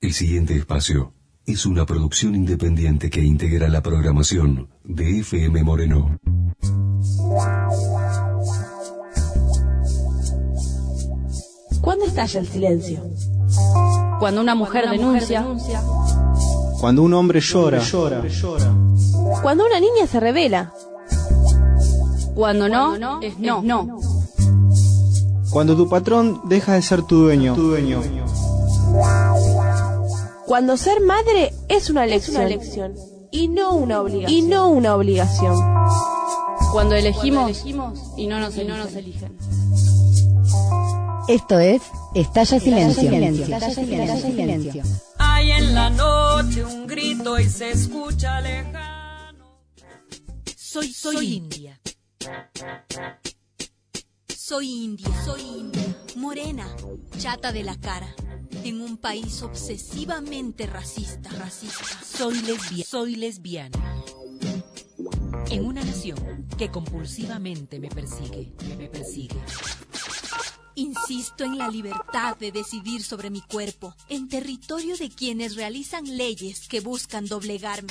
El siguiente espacio es una producción independiente que integra la programación de FM Moreno. ¿Cuándo estalla el silencio? Cuando una mujer denuncia. Cuando un hombre llora. Cuando una niña se revela. Cuando no, es no. Cuando tu patrón deja de ser tu dueño. Cuando ser madre es una elección y no una obligación. Cuando elegimos y no nos eligen. Esto es Estalla Silencio. Hay en la noche un grito y se escucha lejano. Soy India. Soy India, morena, chata de la cara, en un país obsesivamente racista. Soy lesbiana. En una nación que compulsivamente me persigue. Insisto en la libertad de decidir sobre mi cuerpo, en territorio de quienes realizan leyes que buscan doblegarme.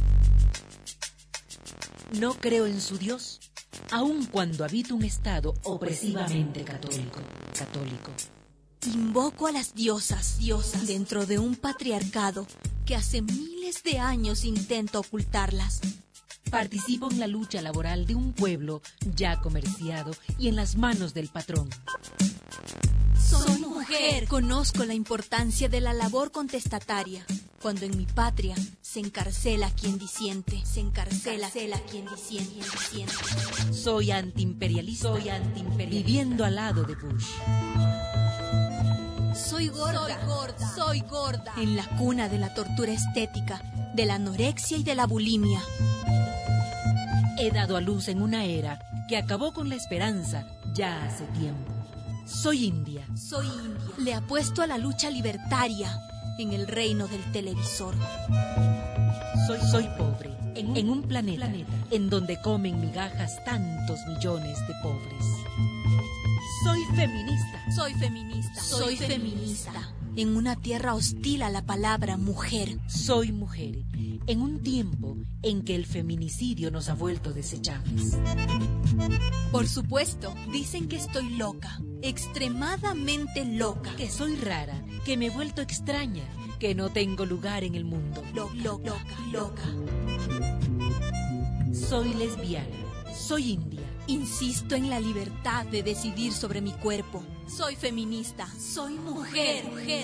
No creo en su Dios, aun cuando habito un estado opresivamente católico. Invoco a las diosas dentro de un patriarcado que hace miles de años intenta ocultarlas. Participo en la lucha laboral de un pueblo ya comerciado y en las manos del patrón. Soy mujer. Conozco la importancia de la labor contestataria. Cuando en mi patria se encarcela quien disiente. Soy antiimperialista. Viviendo al lado de Bush. Soy gorda. En la cuna de la tortura estética, de la anorexia y de la bulimia. He dado a luz en una era que acabó con la esperanza ya hace tiempo. Soy India. Le apuesto a la lucha libertaria en el reino del televisor. Soy pobre en un planeta en donde comen migajas tantos millones de pobres. Soy feminista. En una tierra hostil a la palabra mujer. Soy mujer en un tiempo en que el feminicidio nos ha vuelto desechables. Por supuesto, dicen que estoy loca, extremadamente loca. Que soy rara, que me he vuelto extraña, que no tengo lugar en el mundo. Loca. Soy lesbiana, soy india. Insisto en la libertad de decidir sobre mi cuerpo. Soy feminista, soy mujer.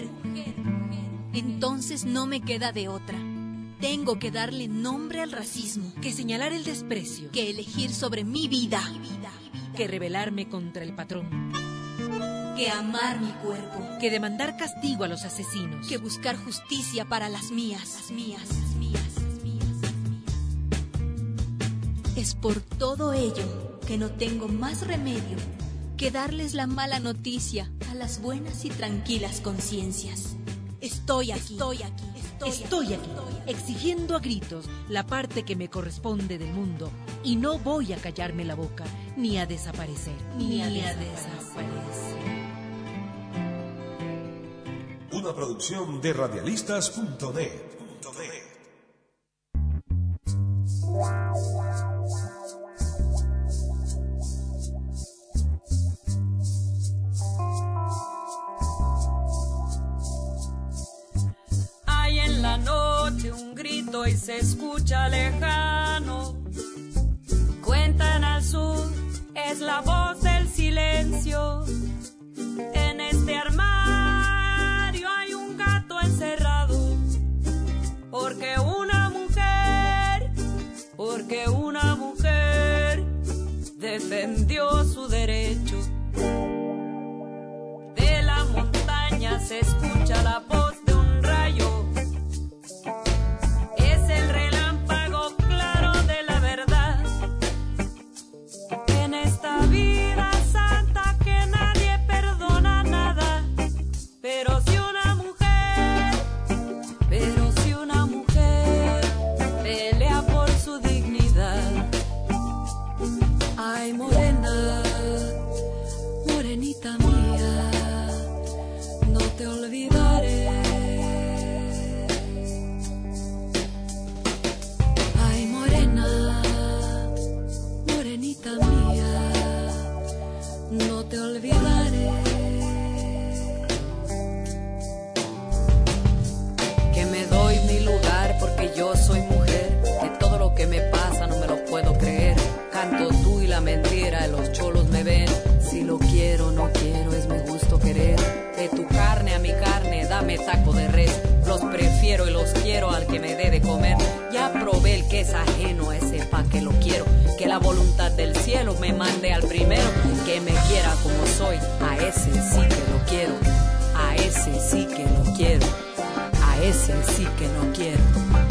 Entonces no me queda de otra. Tengo que darle nombre al racismo, que señalar el desprecio, que elegir sobre mi vida, que rebelarme contra el patrón, que amar mi cuerpo, que demandar castigo a los asesinos, que buscar justicia para las mías. Es por todo ello que no tengo más remedio que darles la mala noticia a las buenas y tranquilas conciencias. Estoy aquí, exigiendo a gritos la parte que me corresponde del mundo, y no voy a callarme la boca, ni a desaparecer. Una producción de radialistas.net. Hay en la noche un grito y se escucha lejano. Cuentan al sur, es la voz del silencio. En este armario hay un gato encerrado. Porque una mujer defendió su derecho. De la montaña se escucha la voz de un rayo. Es el relámpago claro de la verdad. En esta vida santa que nadie perdona nada. Pero si una mujer pelea por su dignidad. Ay, morenita mía, no te olvides. taco de res. Los prefiero y los quiero al que me dé de comer. Ya probé el que es ajeno a ese pa' que lo quiero. Que la voluntad del cielo me mande al primero. Que me quiera como soy, a ese sí que lo quiero. A ese sí que lo quiero. A ese sí que lo quiero.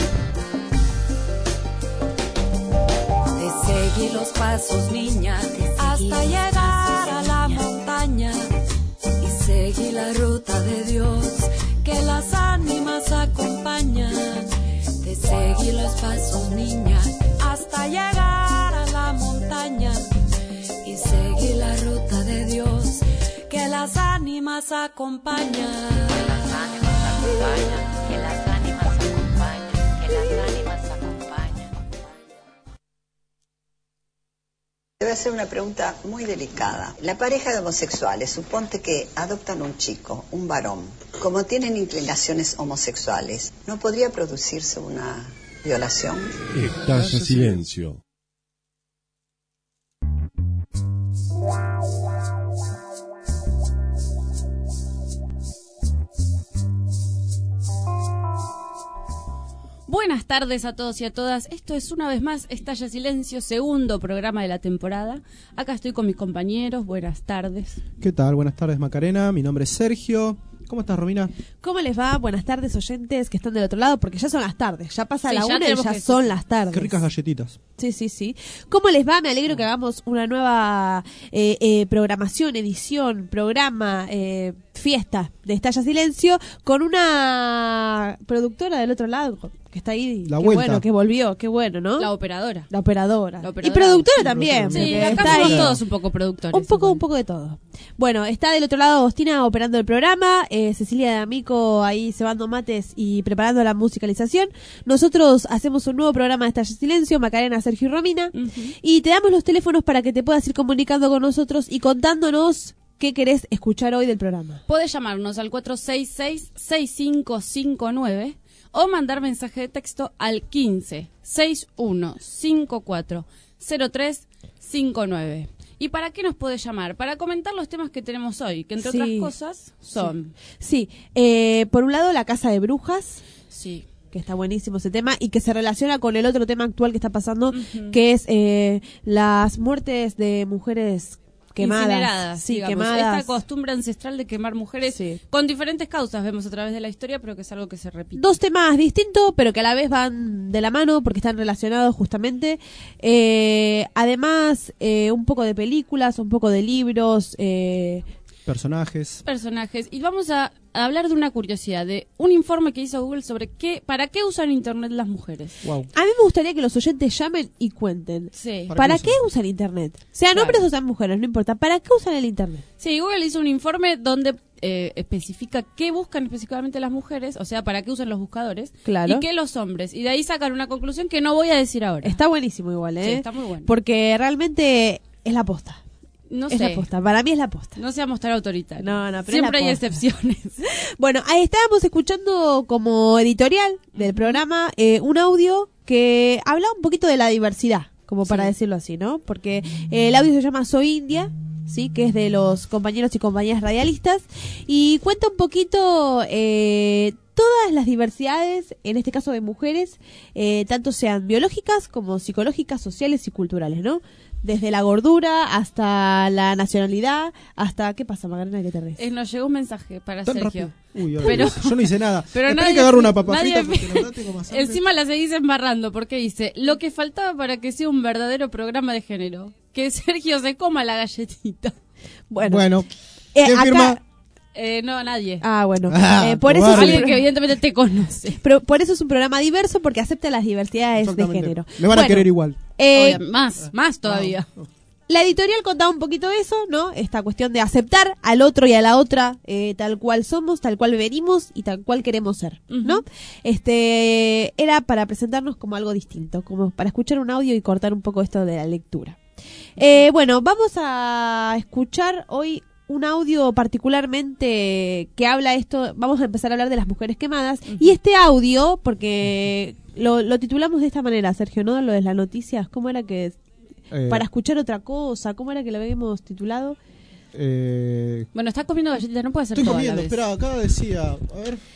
Te seguí los pasos, niña, hasta llegar a la montaña. Y seguí la ruta de Dios que las ánimas acompañan. Te seguí los pasos, niña, hasta llegar a la montaña. Y seguí la ruta de Dios que las ánimas acompañan. Que las ánimas acompañan, que las ánimas acompañan, que las ánimas acompañan. Te voy a hacer una pregunta muy delicada. La pareja de homosexuales, suponte que adoptan un chico, un varón. Como tienen inclinaciones homosexuales, ¿no podría producirse una violación? Estalla silencio. Buenas tardes a todos y a todas. Esto es una vez más Estalla Silencio, segundo programa de la temporada. Acá estoy con mis compañeros. Buenas tardes. ¿Qué tal? Buenas tardes, Macarena. Mi nombre es Sergio. ¿Cómo estás, Romina? ¿Cómo les va? Buenas tardes, oyentes que están del otro lado, porque ya son las tardes. Ya pasa la 1 y ya son las tardes. Qué ricas galletitas. Sí. ¿Cómo les va? Me alegro que hagamos una nueva programación, edición, programa, fiesta de Estalla Silencio con una productora del otro lado que está ahí. La qué vuelta. Bueno, que volvió, qué bueno, ¿no? La operadora. La operadora. Y productora también. Sí, está acá somos ahí. todos un poco productores. Un poco de todo. Bueno, está del otro lado Agostina operando el programa, Cecilia de Amico ahí cebando mates y preparando la musicalización. Nosotros hacemos un nuevo programa de Estalla Silencio, Macarena, Sergio y Romina, y te damos los teléfonos para que te puedas ir comunicando con nosotros y contándonos qué querés escuchar hoy del programa. Podés llamarnos al 466-6559 o mandar mensaje de texto al 15-6154-0359. ¿Y para qué nos podés llamar? Para comentar los temas que tenemos hoy, que entre otras cosas son... Sí, por un lado la Casa de Brujas. Sí. Que está buenísimo ese tema y que se relaciona con el otro tema actual que está pasando, que es las muertes de mujeres quemadas. Incineradas, sí, digamos. quemadas. Esta costumbre ancestral de quemar mujeres con diferentes causas, vemos a través de la historia, pero que es algo que se repite. Dos temas distintos, pero que a la vez van de la mano porque están relacionados justamente. Además, un poco de películas, un poco de libros, personajes. Y vamos a hablar de una curiosidad, de un informe que hizo Google sobre para qué usan Internet las mujeres. Wow. A mí me gustaría que los oyentes llamen y cuenten. Sí. ¿Para qué usan Internet? Sean hombres o sean mujeres, no importa. ¿Para qué usan el Internet? Sí, Google hizo un informe donde especifica qué buscan específicamente las mujeres, o sea, para qué usan los buscadores, claro, y qué los hombres. Y de ahí sacan una conclusión que no voy a decir ahora. Está buenísimo igual, ¿eh? Sí, está muy bueno. Porque realmente es la posta. No es sé. la posta, para mí es la posta. No seamos tan autoritarios. No, pero siempre es hay la posta. excepciones. Bueno, ahí estábamos escuchando como editorial del programa un audio que habla un poquito de la diversidad, como para decirlo así, ¿no? Porque el audio se llama Soy India, sí, que es de los compañeros y compañeras radialistas, y cuenta un poquito todas las diversidades, en este caso de mujeres, tanto sean biológicas como psicológicas, sociales y culturales, ¿no? Desde la gordura hasta la nacionalidad, hasta... ¿Qué pasa, Macarena, que te reís? Nos llegó un mensaje para ¿Tan Sergio. Uy, pero, yo no hice nada. Pero Esperé que agarre una papa frita porque la verdad tengo más hambre. Encima la seguís embarrando porque dice, lo que faltaba para que sea un verdadero programa de género, que Sergio se coma la galletita. Bueno. ¿Quién firma? No, nadie. Ah, bueno. Por eso alguien que evidentemente te conoce. Pero por eso es un programa diverso, porque acepta las diversidades de género. Le van a querer igual. Más todavía. La editorial contaba un poquito eso, ¿no? Esta cuestión de aceptar al otro y a la otra tal cual somos, tal cual venimos y tal cual queremos ser, ¿no? Era para presentarnos como algo distinto, como para escuchar un audio y cortar un poco esto de la lectura. Bueno, vamos a escuchar hoy un audio particularmente que habla esto. Vamos a empezar a hablar de las mujeres quemadas. Y este audio, porque lo titulamos de esta manera, Sergio, ¿no? Lo de las noticias, ¿cómo era que para escuchar otra cosa? ¿Cómo era que lo habíamos titulado? Bueno, está comiendo galletitas, no puede ser estoy toda comiendo, la vez. espera, acá decía, a ver.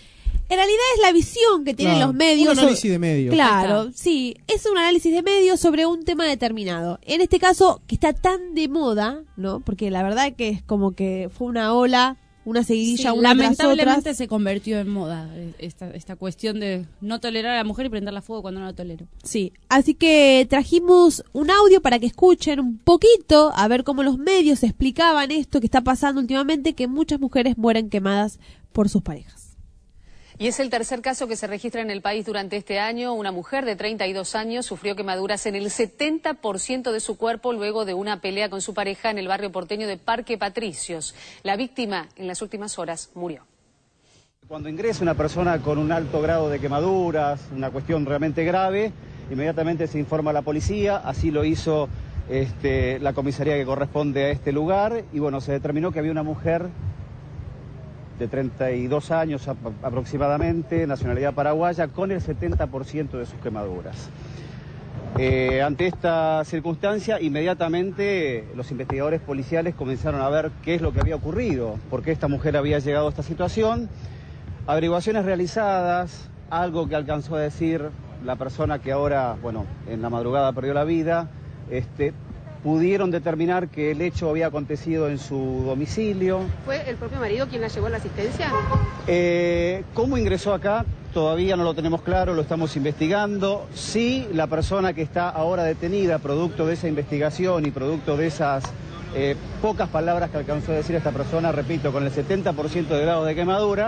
En realidad es la visión que tienen Claro, los medios. un análisis de medios. Claro, sí, es un análisis de medios sobre un tema determinado. En este caso, que está tan de moda, ¿no? Porque la verdad que es como que fue una ola, una seguidilla, Sí, una tras lamentablemente otras. se convirtió en moda esta cuestión de no tolerar a la mujer y prenderla a fuego cuando no la tolero. Sí, así que trajimos un audio para que escuchen un poquito a ver cómo los medios explicaban esto que está pasando últimamente, que muchas mujeres mueren quemadas por sus parejas. Y es el tercer caso que se registra en el país durante este año. Una mujer de 32 años sufrió quemaduras en el 70% de su cuerpo luego de una pelea con su pareja en el barrio porteño de Parque Patricios. La víctima en las últimas horas murió. Cuando ingresa una persona con un alto grado de quemaduras, una cuestión realmente grave, inmediatamente se informa a la policía, así lo hizo la comisaría que corresponde a este lugar, y bueno, se determinó que había una mujer de 32 años aproximadamente, nacionalidad paraguaya, con el 70% de sus quemaduras. Ante esta circunstancia, inmediatamente los investigadores policiales comenzaron a ver qué es lo que había ocurrido, por qué esta mujer había llegado a esta situación. Averiguaciones realizadas, algo que alcanzó a decir la persona que ahora, bueno, en la madrugada perdió la vida, pudieron determinar que el hecho había acontecido en su domicilio. ¿Fue el propio marido quien la llevó a la asistencia? ¿Cómo ingresó acá? Todavía no lo tenemos claro, lo estamos investigando. Sí, la persona que está ahora detenida, producto de esa investigación y producto de esas pocas palabras que alcanzó a decir esta persona, repito, con el 70% de grado de quemadura,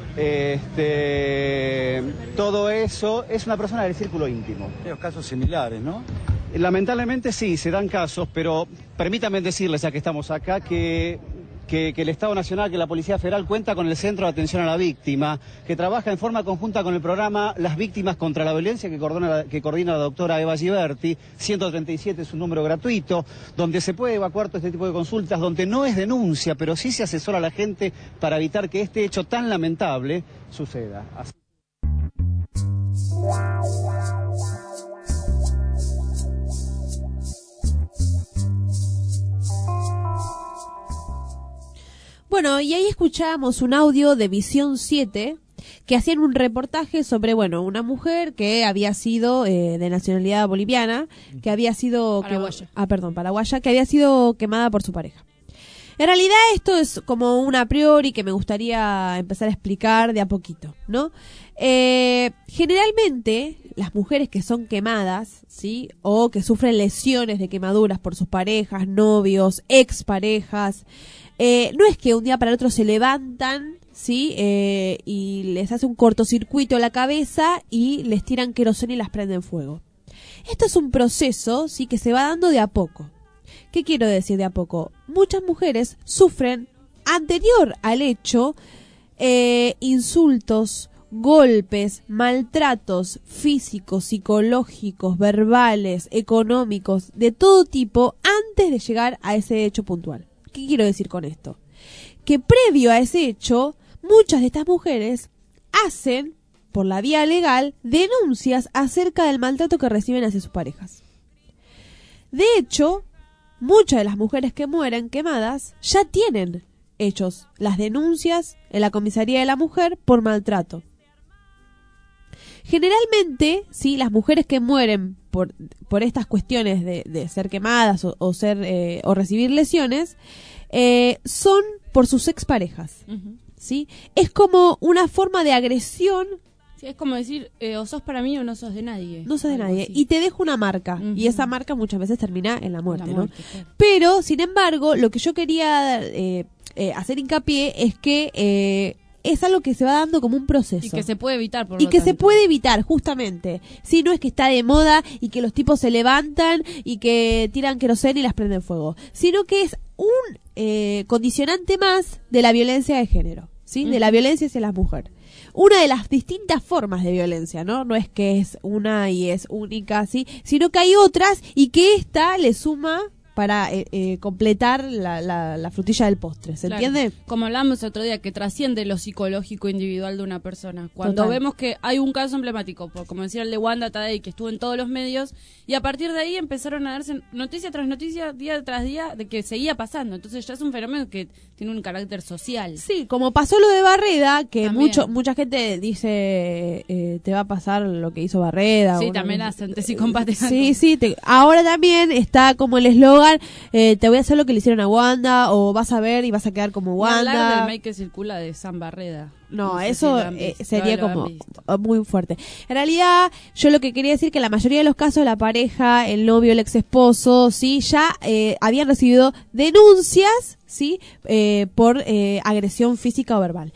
todo eso es una persona del círculo íntimo. Los casos similares, ¿no? Lamentablemente sí, se dan casos, pero permítanme decirles, ya que estamos acá, que el Estado Nacional, que la Policía Federal cuenta con el Centro de Atención a la Víctima, que trabaja en forma conjunta con el programa Las Víctimas contra la Violencia que coordina la doctora Eva Giberti. 137 es un número gratuito, donde se puede evacuar todo este tipo de consultas, donde no es denuncia, pero sí se asesora a la gente para evitar que este hecho tan lamentable suceda. Así. Bueno, y ahí escuchábamos un audio de Visión 7 que hacían un reportaje sobre, bueno, una mujer que había sido de nacionalidad boliviana, que había sido paraguaya, que había sido quemada por su pareja. En realidad esto es como un a priori que me gustaría empezar a explicar de a poquito, ¿no? Generalmente las mujeres que son quemadas, ¿sí? O que sufren lesiones de quemaduras por sus parejas, novios, exparejas, no es que un día para el otro se levantan, ¿sí? Y les hace un cortocircuito en la cabeza y les tiran queroseno y las prenden fuego. Esto es un proceso, ¿sí? Que se va dando de a poco. ¿Qué quiero decir de a poco? Muchas mujeres sufren, anterior al hecho, insultos, golpes, maltratos físicos, psicológicos, verbales, económicos, de todo tipo, antes de llegar a ese hecho puntual. ¿Qué quiero decir con esto? Que previo a ese hecho, muchas de estas mujeres hacen, por la vía legal, denuncias acerca del maltrato que reciben hacia sus parejas. De hecho, muchas de las mujeres que mueren quemadas ya tienen hechos las denuncias en la comisaría de la mujer por maltrato. Generalmente, sí, las mujeres que mueren por estas cuestiones de ser quemadas o ser o recibir lesiones son por sus exparejas, ¿sí? Es como una forma de agresión. Sí, es como decir, o sos para mí o no sos de nadie. No sos de nadie. Así. Y te dejo una marca. Y esa marca muchas veces termina en la muerte, ¿no? Claro. Pero, sin embargo, lo que yo quería hacer hincapié es que es algo que se va dando como un proceso. Y que se puede evitar, por Y lo que tanto. se puede evitar, justamente. Si no es que está de moda y que los tipos se levantan y que tiran queroseno y las prenden fuego. Sino que es un condicionante más de la violencia de género, ¿sí? De la violencia hacia la mujer. Una de las distintas formas de violencia, ¿no? No es que es una y es única, ¿sí? Sino que hay otras y que esta le suma para completar la frutilla del postre. ¿Se entiende? Como hablábamos el otro día, que trasciende lo psicológico individual de una persona. Cuando vemos que hay un caso emblemático, como decía el de Wanda Tadei, que estuvo en todos los medios, y a partir de ahí empezaron a darse noticia tras noticia, día tras día, de que seguía pasando. Entonces ya es un fenómeno que tiene un carácter social. Sí, como pasó lo de Barreda, que mucha gente dice te va a pasar lo que hizo Barreda. Sí, también hacen y combaten. Sí, ahora también está como el eslogan, te voy a hacer lo que le hicieron a Wanda, o vas a ver y vas a quedar como Wanda. Y hablar del make que circula de San Barreda. No, eso sería como muy fuerte. En realidad, yo lo que quería decir que la mayoría de los casos, la pareja, el novio, el ex esposo, sí, ya habían recibido denuncias, sí, por agresión física o verbal.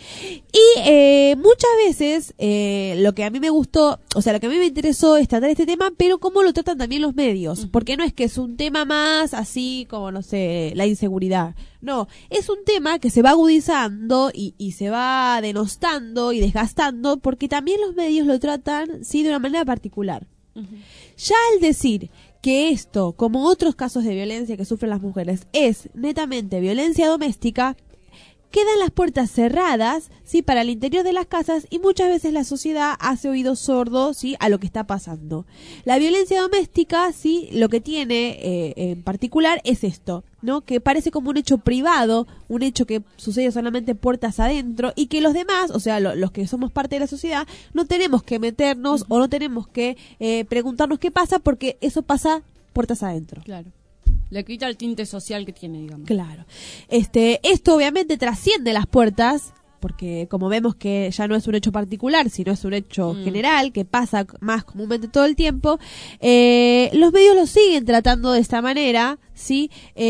Y muchas veces lo que a mí me gustó, o sea, lo que a mí me interesó es tratar este tema, pero cómo lo tratan también los medios, porque no es que es un tema más así como, no sé, la inseguridad. No, es un tema que se va agudizando y se va denostando y desgastando, porque también los medios lo tratan, sí, de una manera particular. Ya al decir que esto, como otros casos de violencia que sufren las mujeres, es netamente violencia doméstica, quedan las puertas cerradas, sí, para el interior de las casas, y muchas veces la sociedad hace oídos sordos, sí, a lo que está pasando. La violencia doméstica, sí, lo que tiene en particular es esto, ¿no? Que parece como un hecho privado, un hecho que sucede solamente puertas adentro, y que los demás, o sea, los que somos parte de la sociedad, no tenemos que meternos o no tenemos que preguntarnos qué pasa, porque eso pasa puertas adentro. Claro. Le quita el tinte social que tiene, digamos. Claro. Esto obviamente trasciende las puertas, porque como vemos que ya no es un hecho particular, sino es un hecho general, que pasa más comúnmente todo el tiempo, los medios lo siguen tratando de esta manera, ¿sí?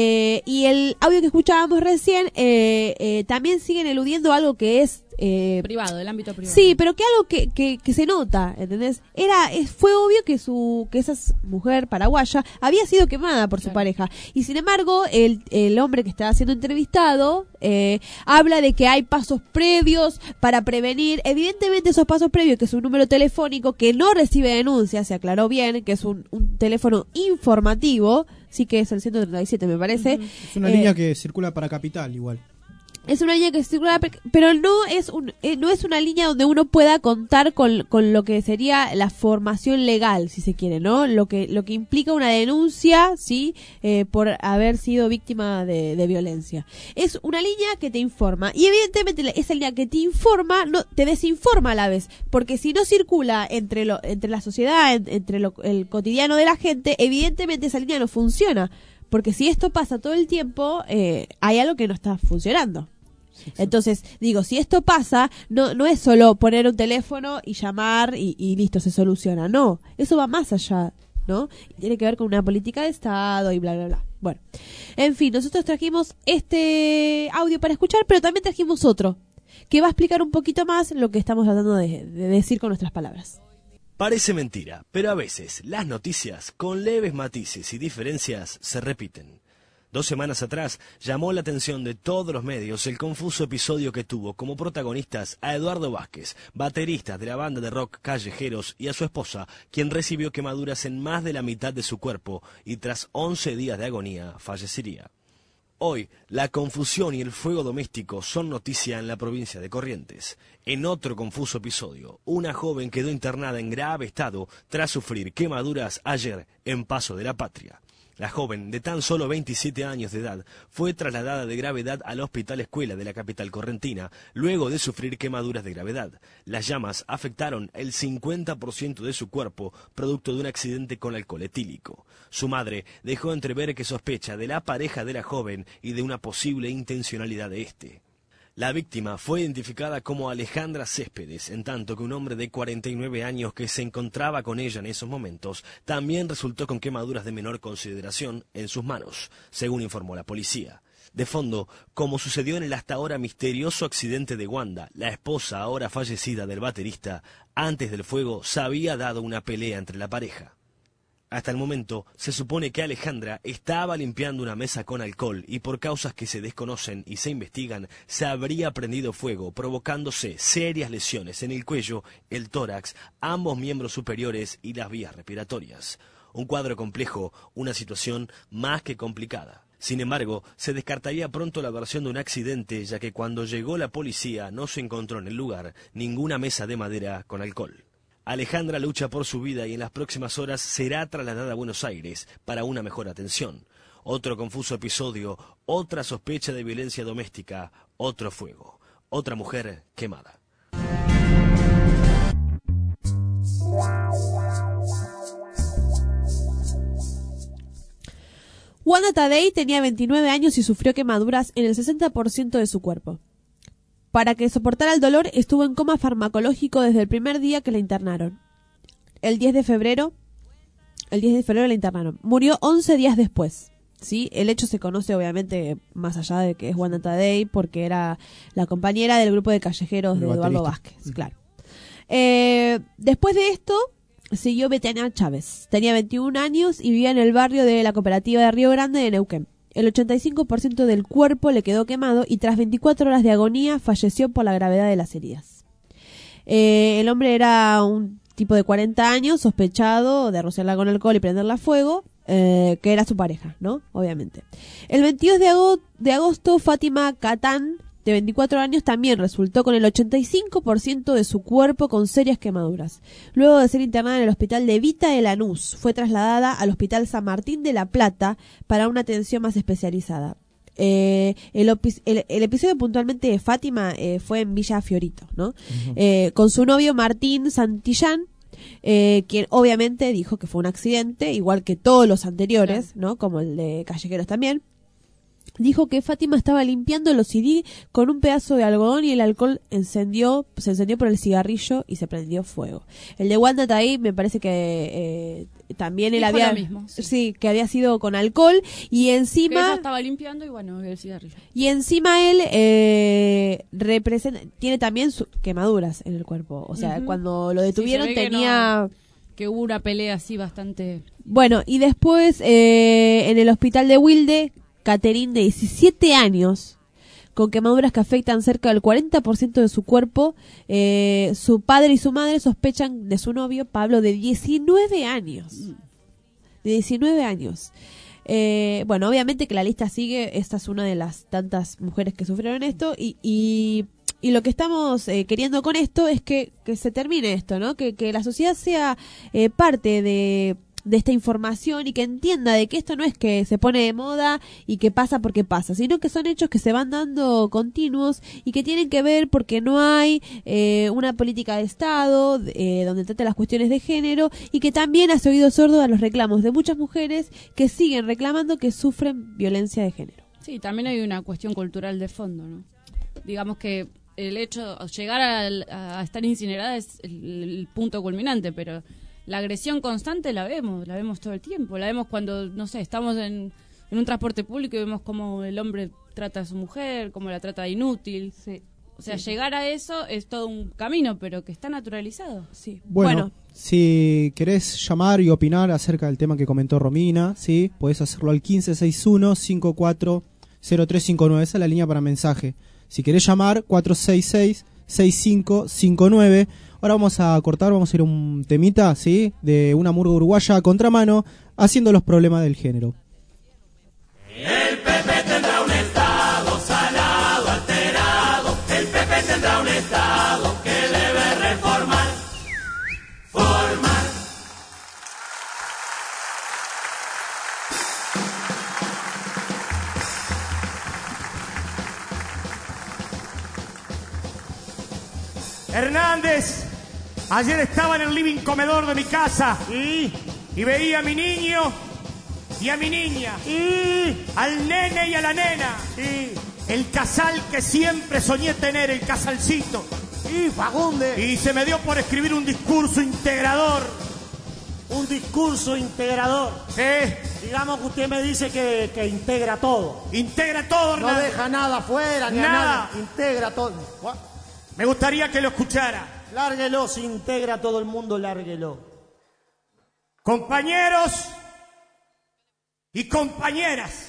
Y el audio que escuchábamos recién, también siguen eludiendo algo que es privado, del ámbito privado. Sí, pero que algo que se nota, ¿entendés? Fue obvio que esa mujer paraguaya había sido quemada por su pareja, y sin embargo el hombre que está siendo entrevistado habla de que hay pasos previos para prevenir. Evidentemente esos pasos previos, que es un número telefónico que no recibe denuncias, se aclaró bien, que es un teléfono informativo, sí, que es el 137 me parece. Es una línea que circula para Capital igual. Es una línea que circula, pero no es una línea donde uno pueda contar con lo que sería la formación legal, si se quiere, ¿no? Lo que implica una denuncia, sí, por haber sido víctima de violencia. Es una línea que te informa, y evidentemente esa línea que te informa no te desinforma a la vez, porque si no circula entre la sociedad, entre el cotidiano de la gente, evidentemente esa línea no funciona, porque si esto pasa todo el tiempo, hay algo que no está funcionando. Entonces, digo, si esto pasa, no es solo poner un teléfono y llamar y listo, se soluciona. No, eso va más allá, ¿no? Y tiene que ver con una política de Estado y bla, bla, bla. Bueno, en fin, nosotros trajimos este audio para escuchar, pero también trajimos otro, que va a explicar un poquito más lo que estamos tratando de decir con nuestras palabras. Parece mentira, pero a veces las noticias, con leves matices y diferencias, se repiten. 2 semanas atrás llamó la atención de todos los medios el confuso episodio que tuvo como protagonistas a Eduardo Vázquez, baterista de la banda de rock Callejeros, y a su esposa, quien recibió quemaduras en más de la mitad de su cuerpo y tras 11 días de agonía fallecería. Hoy, la confusión y el fuego doméstico son noticia en la provincia de Corrientes. En otro confuso episodio, una joven quedó internada en grave estado tras sufrir quemaduras ayer en Paso de la Patria. La joven, de tan solo 27 años de edad, fue trasladada de gravedad al Hospital Escuela de la capital correntina, luego de sufrir quemaduras de gravedad. Las llamas afectaron el 50% de su cuerpo, producto de un accidente con alcohol etílico. Su madre dejó entrever que sospecha de la pareja de la joven y de una posible intencionalidad de éste. La víctima fue identificada como Alejandra Céspedes, en tanto que un hombre de 49 años que se encontraba con ella en esos momentos también resultó con quemaduras de menor consideración en sus manos, según informó la policía. De fondo, como sucedió en el hasta ahora misterioso accidente de Wanda, la esposa ahora fallecida del baterista, antes del fuego se había dado una pelea entre la pareja. Hasta el momento, se supone que Alejandra estaba limpiando una mesa con alcohol y por causas que se desconocen y se investigan, se habría prendido fuego, provocándose serias lesiones en el cuello, el tórax, ambos miembros superiores y las vías respiratorias. Un cuadro complejo, una situación más que complicada. Sin embargo, se descartaría pronto la versión de un accidente, ya que cuando llegó la policía no se encontró en el lugar ninguna mesa de madera con alcohol. Alejandra lucha por su vida y en las próximas horas será trasladada a Buenos Aires para una mejor atención. Otro confuso episodio, otra sospecha de violencia doméstica, otro fuego, otra mujer quemada. Wanda Tadei tenía 29 años y sufrió quemaduras en el 60% de su cuerpo. Para que soportara el dolor, estuvo en coma farmacológico desde el primer día que la internaron. El 10 de febrero la internaron. Murió 11 días después. ¿Sí? El hecho se conoce obviamente más allá de que es Wanda Tadei porque era la compañera del grupo de callejeros de Eduardo Vázquez. Claro. Después de esto siguió Betania Chávez. Tenía 21 años y vivía en el barrio de la cooperativa de Río Grande de Neuquén. El 85% del cuerpo le quedó quemado y tras 24 horas de agonía falleció por la gravedad de las heridas. El hombre era un tipo de 40 años, sospechado de rociarla con alcohol y prenderla a fuego, que era su pareja, ¿no? Obviamente. El 22 de agosto, Fátima Catán, de 24 años, también resultó con el 85% de su cuerpo con serias quemaduras. Luego de ser internada en el hospital de Vita de Lanús, fue trasladada al hospital San Martín de La Plata para una atención más especializada. El episodio puntualmente de Fátima fue en Villa Fiorito, ¿no? Uh-huh. Con su novio Martín Santillán, quien obviamente dijo que fue un accidente, igual que todos los anteriores, ¿no? Como el de Callejeros también. Dijo que Fátima estaba limpiando los CD con un pedazo de algodón y el alcohol se encendió por el cigarrillo y se prendió fuego. El de Wanda Tadei me parece que también él había mismo, que había sido con alcohol y encima que ella estaba limpiando y bueno, el cigarrillo. Y encima él tiene también quemaduras en el cuerpo, o sea, cuando lo detuvieron tenía que hubo una pelea así bastante. Bueno, y después en el hospital de Wilde, Caterín, de 17 años, con quemaduras que afectan cerca del 40% de su cuerpo. Su padre y su madre sospechan de su novio, Pablo, de 19 años. De 19 años. Bueno, obviamente que la lista sigue. Esta es una de las tantas mujeres que sufrieron esto. Y lo que estamos queriendo con esto es que se termine esto, ¿no? Que la sociedad sea parte de esta información y que entienda de que esto no es que se pone de moda y que pasa porque pasa, sino que son hechos que se van dando continuos y que tienen que ver porque no hay una política de Estado donde trate las cuestiones de género y que también hace oído sordo a los reclamos de muchas mujeres que siguen reclamando que sufren violencia de género. Sí, también hay una cuestión cultural de fondo, ¿no? Digamos que el hecho de llegar a estar incinerada es el punto culminante, pero la agresión constante la vemos todo el tiempo. La vemos cuando, no sé, estamos en un transporte público y vemos cómo el hombre trata a su mujer, cómo la trata de inútil. Sí. O sea, llegar a eso es todo un camino, pero que está naturalizado. Sí. Bueno, si querés llamar y opinar acerca del tema que comentó Romina, ¿sí? Podés hacerlo al 1561-540359. Esa es la línea para mensaje. Si querés llamar, 466-6559. Ahora vamos a cortar, vamos a ir a un temita, ¿sí? De una murga uruguaya a contramano, haciendo los problemas del género. El Pepe tendrá un estado salado, alterado. El Pepe tendrá un estado que debe reformar. Formar. Hernández, ayer estaba en el living comedor de mi casa y veía a mi niño y a mi niña, al nene y a la nena, el casal que siempre soñé tener, el casalcito. Fagunde. Y se me dio por escribir un discurso integrador. Un discurso integrador. Digamos que usted me dice que integra todo. Integra todo, no deja nada afuera, ni nada. Integra todo. Me gustaría que lo escuchara. Lárguelo, si integra todo el mundo, lárguelo. Compañeros y compañeras,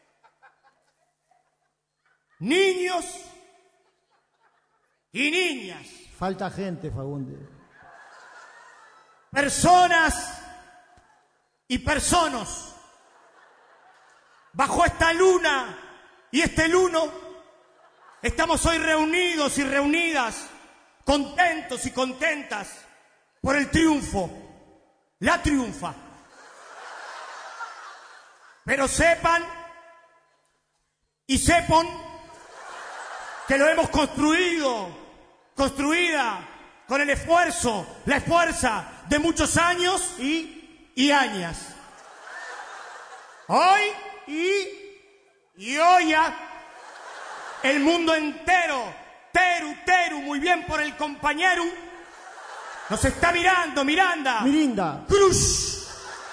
niños y niñas. Falta gente, Fagunde. Personas y personas, bajo esta luna y este luno, estamos hoy reunidos y reunidas, contentos y contentas por el triunfo, la triunfa. Pero sepan y sepan que lo hemos construida con el esfuerzo, la fuerza de muchos años y años. Hoy y hoy ya el mundo entero, Teru, muy bien por el compañero, nos está mirando, Mirinda. Cruz.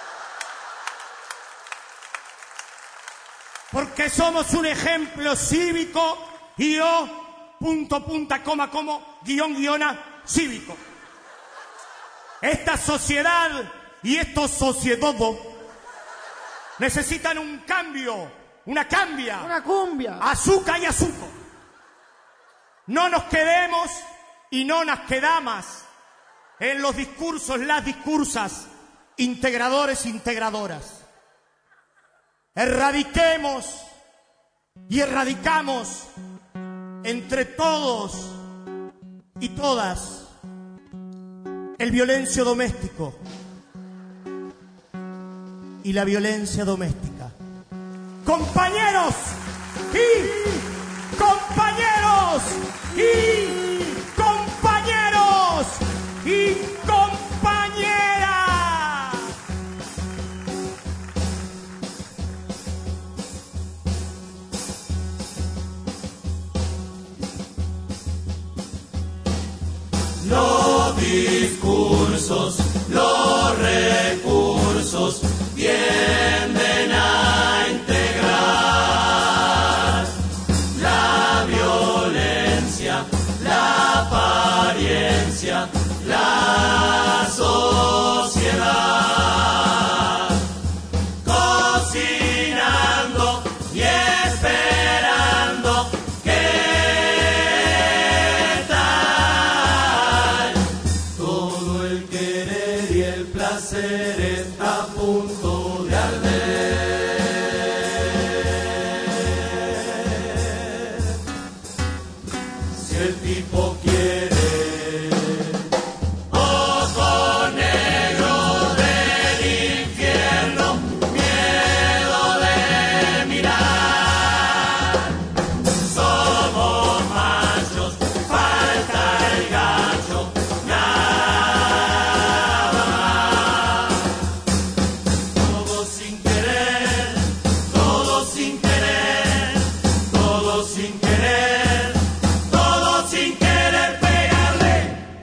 Porque somos un ejemplo cívico y yo, punta, coma, guiona, cívico. Esta sociedad y estos sociedodos necesitan un cambio, una cumbia, azúcar y azúcar. No nos quedemos y no nos quedamos en los discursos, las discursas, integradores, integradoras. Erradiquemos y erradicamos entre todos y todas el violencio doméstico y la violencia doméstica. Compañeros y compañeros y compañeros y compañeras. Los discursos, los recursos tienden a integrar la violencia, la apariencia, la sociedad, cocinando y esperando que tal todo el querer y el placer está a punto de arder. Si el tipo quiere ojo negro del infierno, miedo de mirar, somos machos, falta el gacho, nada más. Todo sin querer, todo sin querer, todo sin querer, todo sin querer pegarle.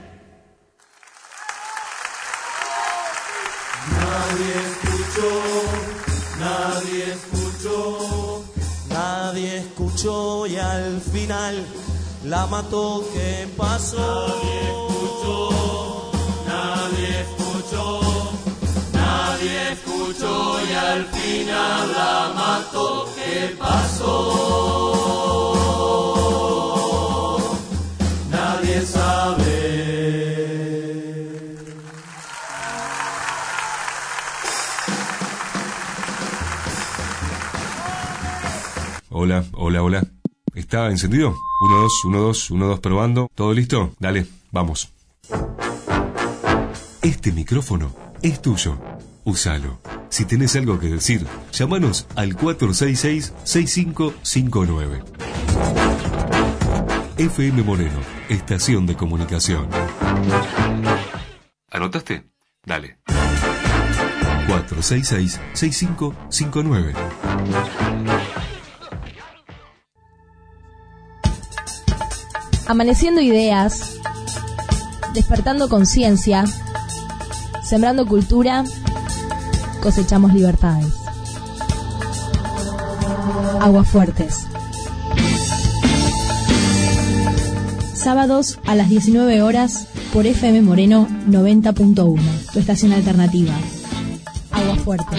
Nadie escuchó, nadie escuchó, nadie escuchó y al final la mató. ¿Qué pasó? Nadie escuchó, nadie escuchó y al final la mató. ¿Qué pasó? Nadie sabe. Hola. ¿Está encendido? 1, 2, 1, 2, 1, 2, probando. ¿Todo listo? Dale, vamos. Este micrófono es tuyo. Úsalo. Si tenés algo que decir, llámanos al 466-6559. FM Moreno, estación de comunicación. ¿Anotaste? Dale. 466-6559. Amaneciendo ideas, despertando conciencia, sembrando cultura, cosechamos libertades. Aguafuertes. Sábados a las 19 horas por FM Moreno 90.1, tu estación alternativa. Aguafuertes.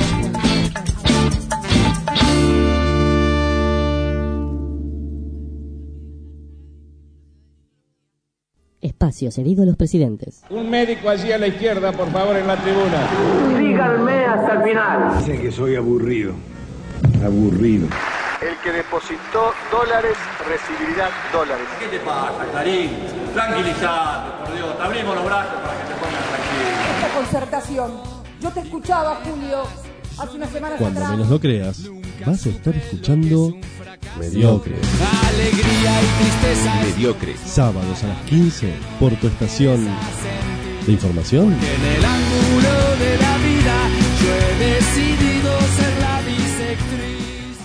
Espacio cedido a los presidentes. Un médico allí a la izquierda, por favor, en la tribuna. Síganme hasta el final. Dicen que soy aburrido. Aburrido. El que depositó dólares recibirá dólares. ¿Qué te pasa, Clarín? Tranquilizate, por Dios. Te abrimos los brazos para que te pongas tranquilo. Esta concertación. Yo te escuchaba, Julio, hace unas semanas Cuando atrás. menos lo creas, vas a estar escuchando Mediocre. Alegría y tristeza. Mediocre. Sábados a las 15 por tu estación de información. En el ángulo de la vida yo he decidido ser la bisectriz.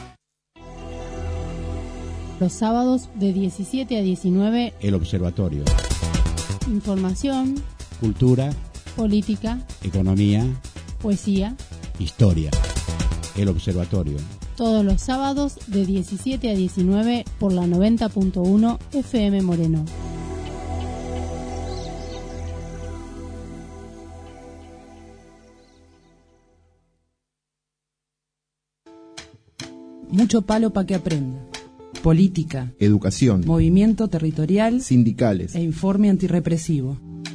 Los sábados de 17 a 19. El Observatorio. Información. Cultura. Política. Economía. Poesía. Historia. El Observatorio. Todos los sábados de 17 a 19 por la 90.1 FM Moreno. Mucho palo para que aprenda. Política. Educación. Movimiento territorial. Sindicales. E informe antirrepresivo.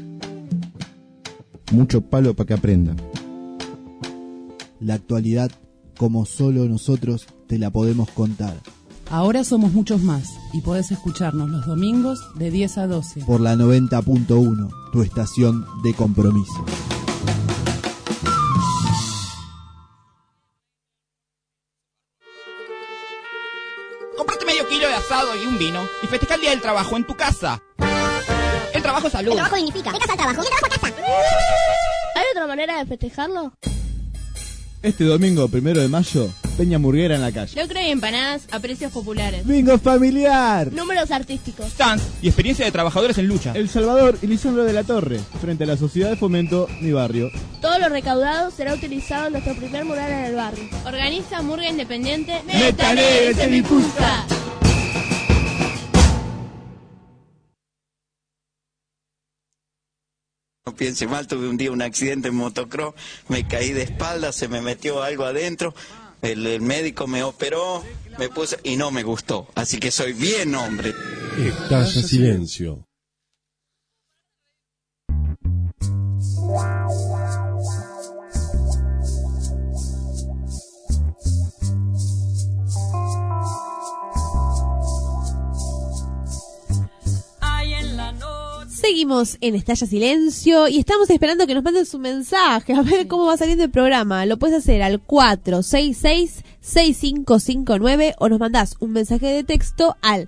Mucho palo para que aprenda. La actualidad, como solo nosotros te la podemos contar. Ahora somos muchos más y podés escucharnos los domingos de 10 a 12. Por la 90.1, tu estación de compromiso. Comprate medio kilo de asado y un vino y festeja el día del trabajo en tu casa. El trabajo es salud. El trabajo dignifica. De casa al trabajo y de trabajo a casa. ¿Hay otra manera de festejarlo? Este domingo, 1 de mayo, Peña Murguera en la calle. Locro y empanadas a precios populares. ¡Bingo familiar! Números artísticos. Stands y experiencia de trabajadores en lucha. El Salvador y Lisandro de la Torre, frente a la Sociedad de Fomento Mi Barrio. Todo lo recaudado será utilizado en nuestro primer mural en el barrio. Organiza Murga Independiente. ¡Métale, se disputa! No piense mal, tuve un día un accidente en motocross, me caí de espaldas, se me metió algo adentro, el médico me operó, me puse y no me gustó, así que soy bien hombre. Estalla silencio. Seguimos en Estalla Silencio y estamos esperando que nos manden su mensaje, a ver cómo va saliendo el programa. Lo puedes hacer al 466-6559 o nos mandás un mensaje de texto al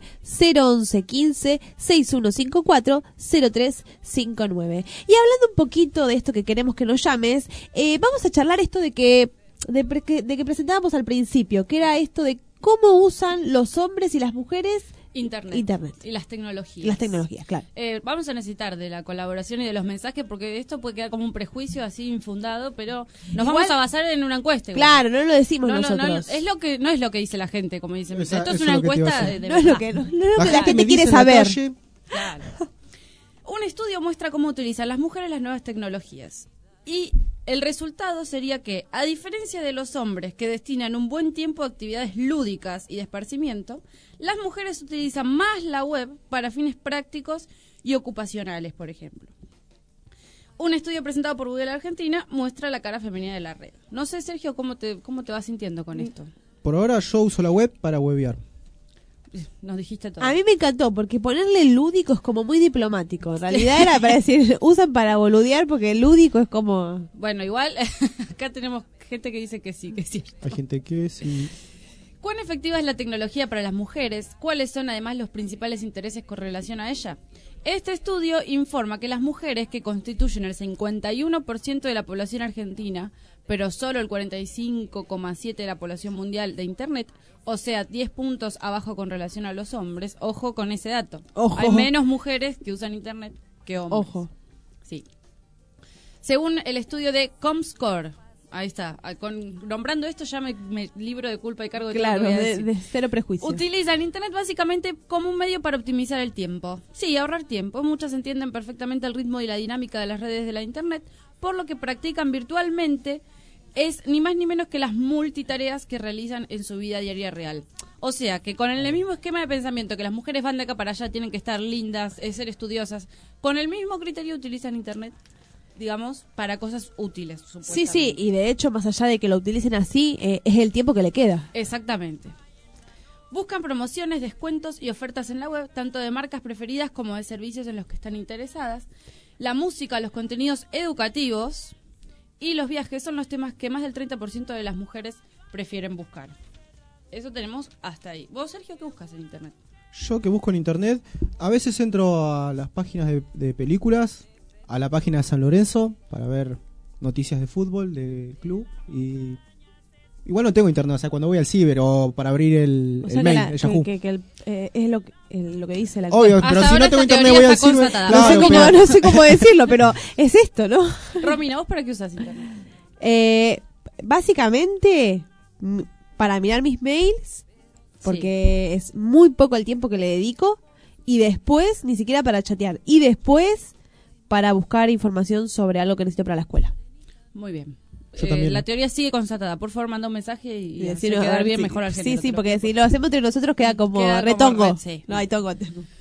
011-15-6154-0359. Y hablando un poquito de esto que queremos que nos llames, vamos a charlar esto de que presentábamos al principio, que era esto de cómo usan los hombres y las mujeres Internet. Y las tecnologías. Y las tecnologías, claro. Vamos a necesitar de la colaboración y de los mensajes porque esto puede quedar como un prejuicio así infundado, pero nos vamos a basar en una encuesta. Claro, no lo decimos nosotros. No es lo que dice la gente, como dicen. Esto es una encuesta de no es lo que la gente quiere saber. Claro. Un estudio muestra cómo utilizan las mujeres las nuevas tecnologías. Y el resultado sería que, a diferencia de los hombres que destinan un buen tiempo a actividades lúdicas y de esparcimiento, las mujeres utilizan más la web para fines prácticos y ocupacionales, por ejemplo. Un estudio presentado por Google Argentina muestra la cara femenina de la red. No sé, Sergio, ¿cómo te vas sintiendo con esto? Por ahora yo uso la web para webear. Nos dijiste todo. A mí me encantó porque ponerle lúdico es como muy diplomático. En realidad era para decir, usan para boludear porque el lúdico es como... Bueno, igual acá tenemos gente que dice que sí, que es cierto. Hay gente que sí. ¿Cuán efectiva es la tecnología para las mujeres? ¿Cuáles son además los principales intereses con relación a ella? Este estudio informa que las mujeres, que constituyen el 51% de la población argentina, pero solo el 45,7% de la población mundial de Internet, o sea, 10 puntos abajo con relación a los hombres. Ojo con ese dato. Ojo. Hay menos mujeres que usan Internet que hombres. Ojo. Sí. Según el estudio de Comscore, ahí está, nombrando esto ya me libro de culpa y cargo de claro, todo lo que voy a decir. De cero prejuicio. Utilizan Internet básicamente como un medio para optimizar el tiempo. Sí, ahorrar tiempo. Muchas entienden perfectamente el ritmo y la dinámica de las redes de la Internet, por lo que practican virtualmente es ni más ni menos que las multitareas que realizan en su vida diaria real. O sea, que con el mismo esquema de pensamiento que las mujeres van de acá para allá, tienen que estar lindas, ser estudiosas, con el mismo criterio utilizan Internet, digamos, para cosas útiles, supuestamente. Sí, y de hecho, más allá de que lo utilicen así, es el tiempo que le queda. Exactamente. Buscan promociones, descuentos y ofertas en la web, tanto de marcas preferidas como de servicios en los que están interesadas. La música, los contenidos educativos y los viajes son los temas que más del 30% de las mujeres prefieren buscar. Eso tenemos hasta ahí. ¿Vos, Sergio, qué buscas en Internet? Yo que busco en Internet, a veces entro a las páginas de películas, a la página de San Lorenzo, para ver noticias de fútbol, de club, y igual no tengo Internet, o sea, cuando voy al ciber o para abrir el mail, el Yahoo. Es lo que dice la... Obvio, pero si no tengo Internet voy al ciber. Claro, no sé cómo decirlo, pero es esto, ¿no? Romina, ¿vos para qué usas Internet? Básicamente, para mirar mis mails, porque es muy poco el tiempo que le dedico, y después, ni siquiera para chatear, y después para buscar información sobre algo que necesito para la escuela. Muy bien. La teoría sigue constatada. Por favor, manda un mensaje y decirlo, quedar bien mejor al género. Sí, porque si lo hacemos entre nosotros queda como retongo. Sí. No hay tongo.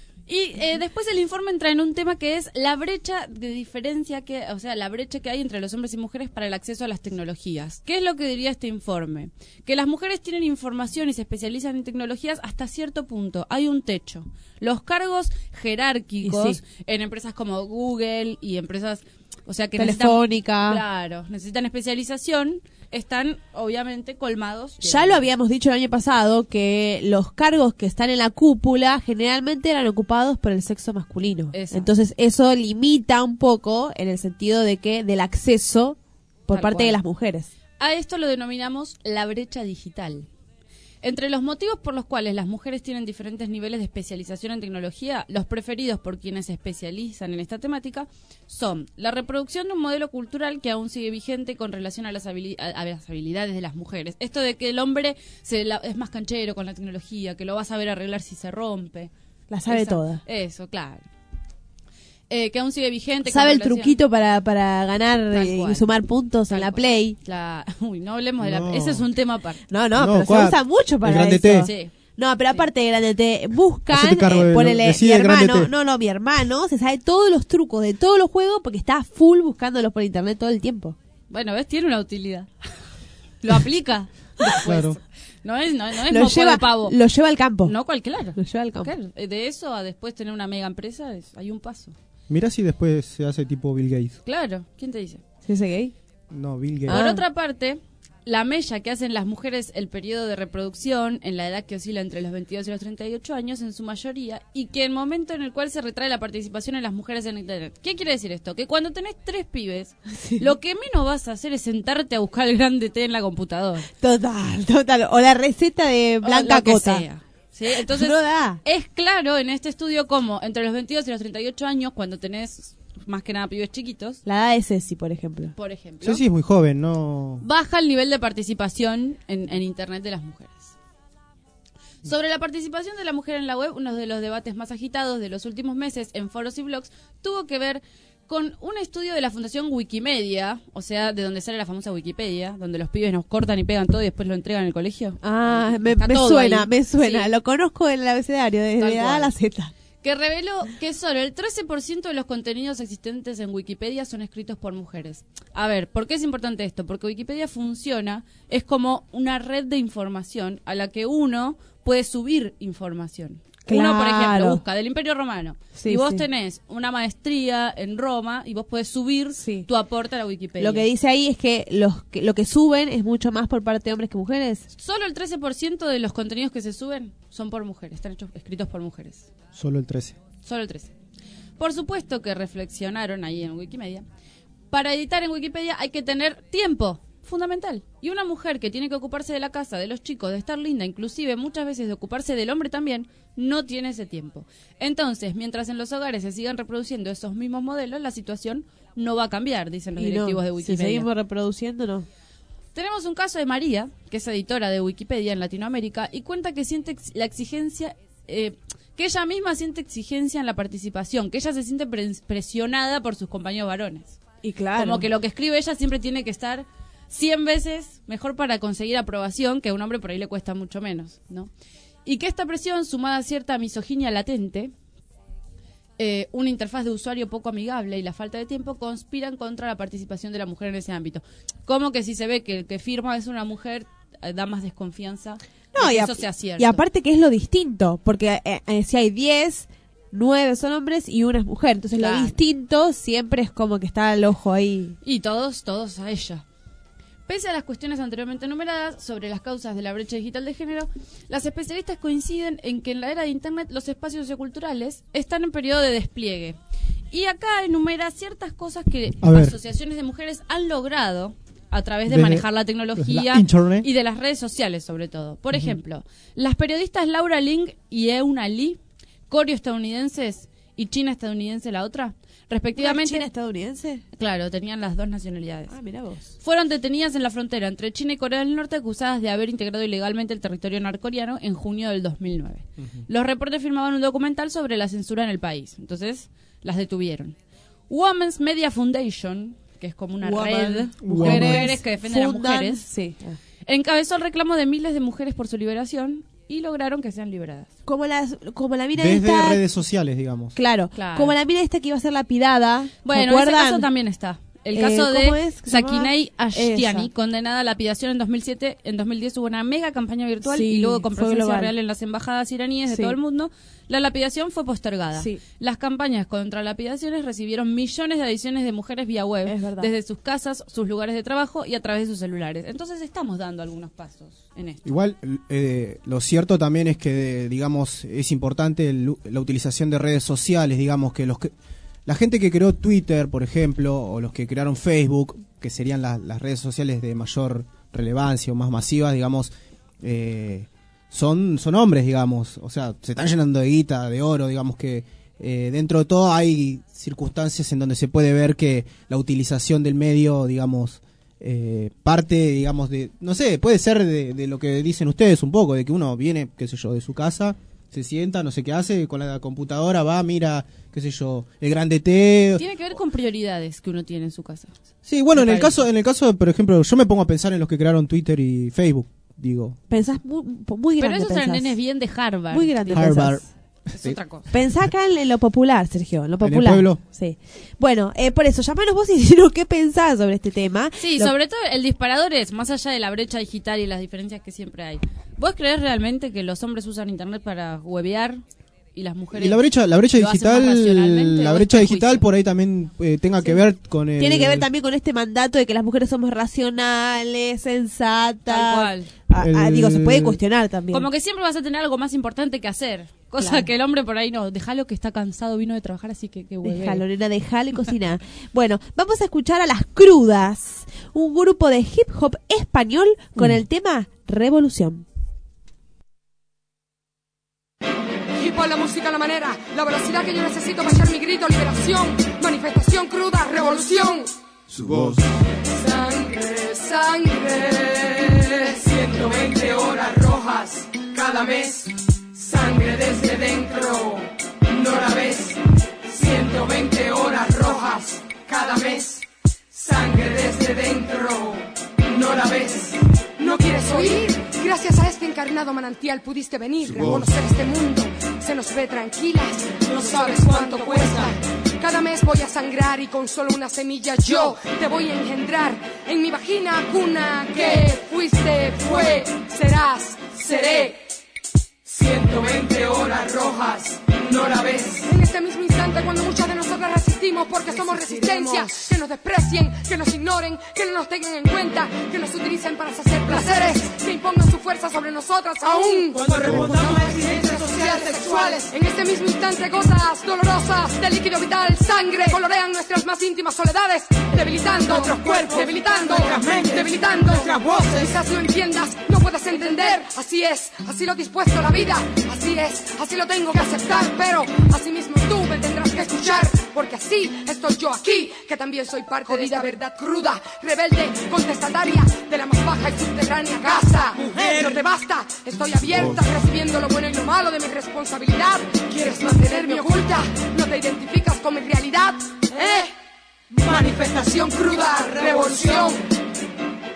Y después el informe entra en un tema que es la brecha de diferencia la brecha que hay entre los hombres y mujeres para el acceso a las tecnologías. ¿Qué es lo que diría este informe? Que las mujeres tienen información y se especializan en tecnologías hasta cierto punto. Hay un techo. Los cargos jerárquicos en empresas como Google y empresas, o sea, que Telefónica, necesitan especialización, están obviamente colmados. Ya lo habíamos dicho el año pasado, que los cargos que están en la cúpula generalmente eran ocupados por el sexo masculino. Exacto. Entonces eso limita un poco en el sentido de que del acceso por parte de las mujeres. A esto lo denominamos la brecha digital. Entre los motivos por los cuales las mujeres tienen diferentes niveles de especialización en tecnología, los preferidos por quienes se especializan en esta temática son la reproducción de un modelo cultural que aún sigue vigente con relación a las habilidades de las mujeres. Esto de que el hombre es más canchero con la tecnología, que lo va a saber arreglar si se rompe. La sabe toda. Eso, claro. Que aún sigue vigente. Sabe el truquito para ganar y sumar puntos en la Play. Uy, no hablemos de la Play. Ese es un tema aparte. No, pero se usa mucho para eso. Sí. No, pero aparte de Grande T, buscan, ponele mi hermano, mi hermano se sabe todos los trucos de todos los juegos porque está full buscándolos por internet todo el tiempo. Bueno, ¿ves? Tiene una utilidad. Lo aplica. Claro. No es moco de pavo. Lo lleva al campo. No cualquiera. Lo lleva al campo. Claro. De eso a después tener una mega empresa hay un paso. Mirá si después se hace tipo Bill Gates. Claro, ¿quién te dice? ¿Se hace gay? No, Bill Gates. Por otra parte, la mella que hacen las mujeres el periodo de reproducción en la edad que oscila entre los 22 y los 38 años en su mayoría, y que el momento en el cual se retrae la participación de las mujeres en Internet. ¿Qué quiere decir esto? Que cuando tenés 3 pibes, lo que menos vas a hacer es sentarte a buscar el Grande T en la computadora. Total. O la receta de Blanca Cota. Sea. ¿Sí? Entonces, es claro en este estudio cómo entre los 22 y los 38 años, cuando tenés más que nada pibes chiquitos. La edad de Ceci, por ejemplo. Ceci es muy joven, ¿no? Baja el nivel de participación en Internet de las mujeres. Sobre la participación de la mujer en la web, uno de los debates más agitados de los últimos meses en foros y blogs tuvo que ver con un estudio de la Fundación Wikimedia, o sea, de donde sale la famosa Wikipedia, donde los pibes nos cortan y pegan todo y después lo entregan en el colegio. Ah, me suena. Sí. Lo conozco en el abecedario, desde A a la Z. Que reveló que solo el 13% de los contenidos existentes en Wikipedia son escritos por mujeres. A ver, ¿por qué es importante esto? Porque Wikipedia funciona, es como una red de información a la que uno puede subir información. Claro. Uno, por ejemplo, busca del Imperio Romano y vos tenés una maestría en Roma y vos podés subir tu aporte a la Wikipedia. Lo que dice ahí es que lo que suben es mucho más por parte de hombres que mujeres. Solo el 13% de los contenidos que se suben son por mujeres, están escritos por mujeres. Solo el 13%. Solo el 13%. Por supuesto que reflexionaron ahí en Wikimedia. Para editar en Wikipedia hay que tener tiempo. Fundamental. Y una mujer que tiene que ocuparse de la casa, de los chicos, de estar linda, inclusive muchas veces de ocuparse del hombre también, no tiene ese tiempo. Entonces, mientras en los hogares se sigan reproduciendo esos mismos modelos, la situación no va a cambiar, dicen los directivos de Wikipedia. Si seguimos reproduciendo, no. Tenemos un caso de María, que es editora de Wikipedia en Latinoamérica, y cuenta que siente la exigencia, que ella misma siente exigencia en la participación, que ella se siente presionada por sus compañeros varones. Y claro. Como que lo que escribe ella siempre tiene que estar 100 veces mejor para conseguir aprobación, que a un hombre por ahí le cuesta mucho menos, ¿no? Y que esta presión, sumada a cierta misoginia latente, una interfaz de usuario poco amigable y la falta de tiempo conspiran contra la participación de la mujer en ese ámbito. Como que si se ve que el que firma es una mujer, da más desconfianza. No, y eso sea cierto. Y aparte que es lo distinto, porque si hay 10, 9 son hombres y 1 es mujer. Entonces claro. Lo distinto siempre es como que está el ojo ahí. Y todos a ella. Pese a las cuestiones anteriormente enumeradas sobre las causas de la brecha digital de género, las especialistas coinciden en que en la era de Internet los espacios socioculturales están en periodo de despliegue. Y acá enumera ciertas cosas que asociaciones de mujeres han logrado a través de manejar la tecnología y de las redes sociales sobre todo. Por ejemplo, las periodistas Laura Ling y Euna Lee, coreoestadounidenses y china-estadounidense la otra, respectivamente. ¿China-estadounidense? Claro, tenían las 2 nacionalidades. Ah, mirá vos. Fueron detenidas en la frontera entre China y Corea del Norte acusadas de haber integrado ilegalmente el territorio norcoreano en junio del 2009. Los reportes firmaban un documental sobre la censura en el país. Entonces, las detuvieron. Women's Media Foundation, que es como una red mujeres que defienden a las mujeres, sí. encabezó el reclamo de miles de mujeres por su liberación y lograron que sean liberadas. Como la mina desde esta, redes sociales, digamos. Claro, como la mina esta que iba a ser lapidada. Bueno, ese caso también está. El caso de Sakinei Ashtiani, Esa. condenada a lapidación en 2007. En 2010 hubo una mega campaña virtual Sí, y luego con fue presencia global. real en las embajadas iraníes de Sí. todo el mundo. La lapidación fue postergada. Sí. Las campañas contra lapidaciones recibieron millones de adiciones de mujeres vía web, Es verdad. desde sus casas, sus lugares de trabajo y a través de sus celulares. Entonces estamos dando algunos pasos en esto. Igual, lo cierto también es que, digamos, es importante la utilización de redes sociales, digamos, que la gente que creó Twitter, por ejemplo, o los que crearon Facebook, que serían las redes sociales de mayor relevancia o más masivas, digamos, son hombres, digamos, o sea, se están llenando de guita, de oro, digamos que dentro de todo hay circunstancias en donde se puede ver que la utilización del medio, digamos, parte, digamos, de, no sé, puede ser de lo que dicen ustedes un poco, de que uno viene, qué sé yo, de su casa, se sienta, no sé qué hace, con la computadora va, mira, qué sé yo, el grande T. Tiene que ver con prioridades que uno tiene en su casa. Sí, bueno, en el caso, por ejemplo, yo me pongo a pensar en los que crearon Twitter y Facebook, digo. Pensás muy grande. Pero esos eran nenes bien de Harvard. Muy grande. Harvard. Es otra cosa. Pensá acá en lo popular, Sergio, en lo popular. En el pueblo. Sí. Bueno, por eso, llamanos vos y dinos qué pensás sobre este tema. Sí, sobre todo el disparador es, más allá de la brecha digital y las diferencias que siempre hay. ¿Vos creés realmente que los hombres usan internet para huevear y las mujeres y la brecha digital por ahí también tenga que ver con el... Tiene que ver también con este mandato de que las mujeres somos racionales, sensatas. Tal cual. Digo, se puede cuestionar también. Como que siempre vas a tener algo más importante que hacer. Cosa que el hombre por ahí no. Déjalo que está cansado, vino de trabajar, así que hueve. Déjalo, nena, déjalo y cocina. Bueno, vamos a escuchar a Las Crudas, un grupo de hip hop español con el tema Revolución. Hip hop, la música, la manera, la velocidad que yo necesito para echar mi grito, liberación, manifestación cruda, revolución. Su voz. Sangre, sangre, 120 horas rojas cada mes. Sangre desde dentro, no la ves. 120 horas rojas cada mes. Sangre desde dentro, no la ves. ¿No quieres oír? Gracias a este encarnado manantial pudiste venir a conocer este mundo. Se nos ve tranquilas, no sabes cuánto cuesta. Cada mes voy a sangrar y con solo una semilla yo te voy a engendrar. En mi vagina cuna que fuiste, fue, serás, seré. 120 horas rojas, no la ves. En este mismo instante cuando muchas de nosotras resistimos porque somos resistencia. Que nos desprecien, que nos ignoren, que no nos tengan en cuenta, que nos utilicen para hacer placeres, que impongan su fuerza sobre nosotras aún cuando respondamos a exigencias sociales, sexuales. En este mismo instante gotas dolorosas de líquido vital, sangre, colorean nuestras más íntimas soledades, debilitando nuestros cuerpos, debilitando nuestras mentes, debilitando nuestras voces. Quizás no entiendas, no puedas entender, así es, así lo dispuesto la vida. Así es, así lo tengo que aceptar, pero así mismo tú me tendrás que escuchar, porque así estoy yo aquí, que también soy parte de esta verdad cruda, rebelde, contestataria de la más baja y subterránea casa. Mujer, no te basta, estoy abierta, recibiendo lo bueno y lo malo de mi responsabilidad. ¿Quieres mantenerme oculta? ¿No te identificas con mi realidad? Manifestación cruda, revolución.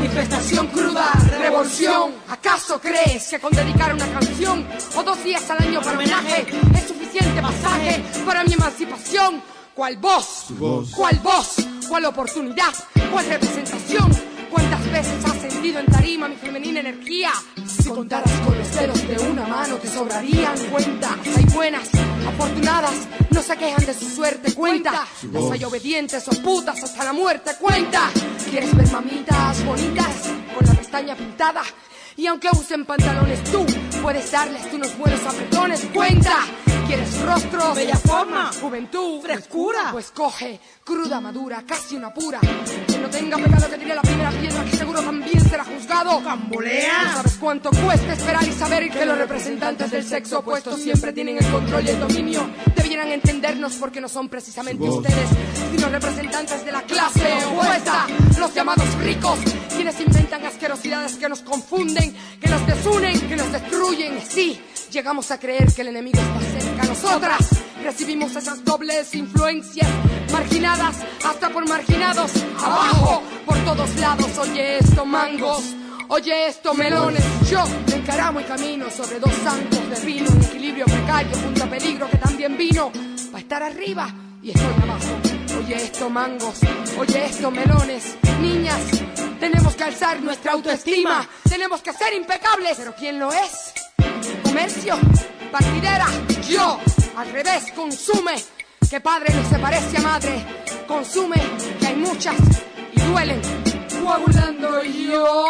manifestación cruda, revolución. ¿Acaso crees que con dedicar una canción o 2 días al año para homenaje es suficiente pasaje para mi emancipación? ¿Cuál voz? ¿Cuál voz? ¿Cuál oportunidad? ¿Cuál representación? ¿Cuántas veces has sentido en tarima mi femenina energía? Si contaras con los dedos de una mano te sobrarían. Cuenta, hay buenas, afortunadas, no se quejan de su suerte. Cuenta, las hay obedientes o putas hasta la muerte. Cuenta, ¿quieres ver mamitas bonitas con la pestaña pintada? Y aunque usen pantalones tú puedes darles unos buenos apretones. Cuenta, ¿quieres rostro, bella forma, juventud, frescura? Pues coge, cruda, madura, casi una pura. Que no tenga pecado que tire la primera piedra, que seguro también será juzgado. ¡Bambolea! ¿No sabes cuánto cuesta esperar y saber que los representantes del sexo opuesto siempre tienen el control y el dominio? Debieran entendernos porque no son precisamente ustedes, sino representantes de la clase opuesta. Los llamados ricos, quienes inventan asquerosidades que nos confunden, que nos desunen, que nos destruyen. Sí, llegamos a creer que el enemigo está cerca. Nosotras recibimos esas dobles influencias, marginadas hasta por marginados, abajo, por todos lados. Oye esto, mangos, oye esto, melones. Yo me encaramo y camino sobre 2 zancos de vino, en equilibrio precario junto a peligro que también vino para estar arriba y estoy abajo. Oye esto, mangos, oye esto, melones. Niñas, tenemos que alzar nuestra autoestima, tenemos que ser impecables. ¿Pero quién lo es? Comercio, partidera, yo, al revés, consume, que padre no se parece a madre, consume, que hay muchas y duelen, coagulando yo.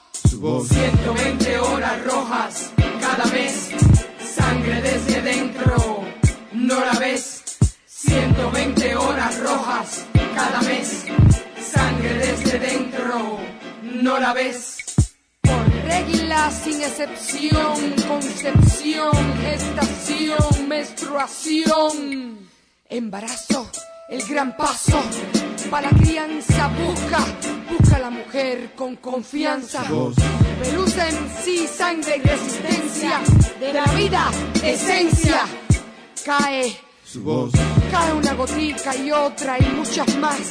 120 horas rojas cada mes, sangre desde dentro, ¿no la ves? 120 horas rojas cada mes, sangre desde dentro, ¿no la ves? Regla sin excepción, concepción, gestación, menstruación, embarazo, el gran paso para la crianza. Busca la mujer con confianza. Pelusa en sí, sangre y resistencia de la vida, esencia. Cae su voz, cae una gotica y otra y muchas más.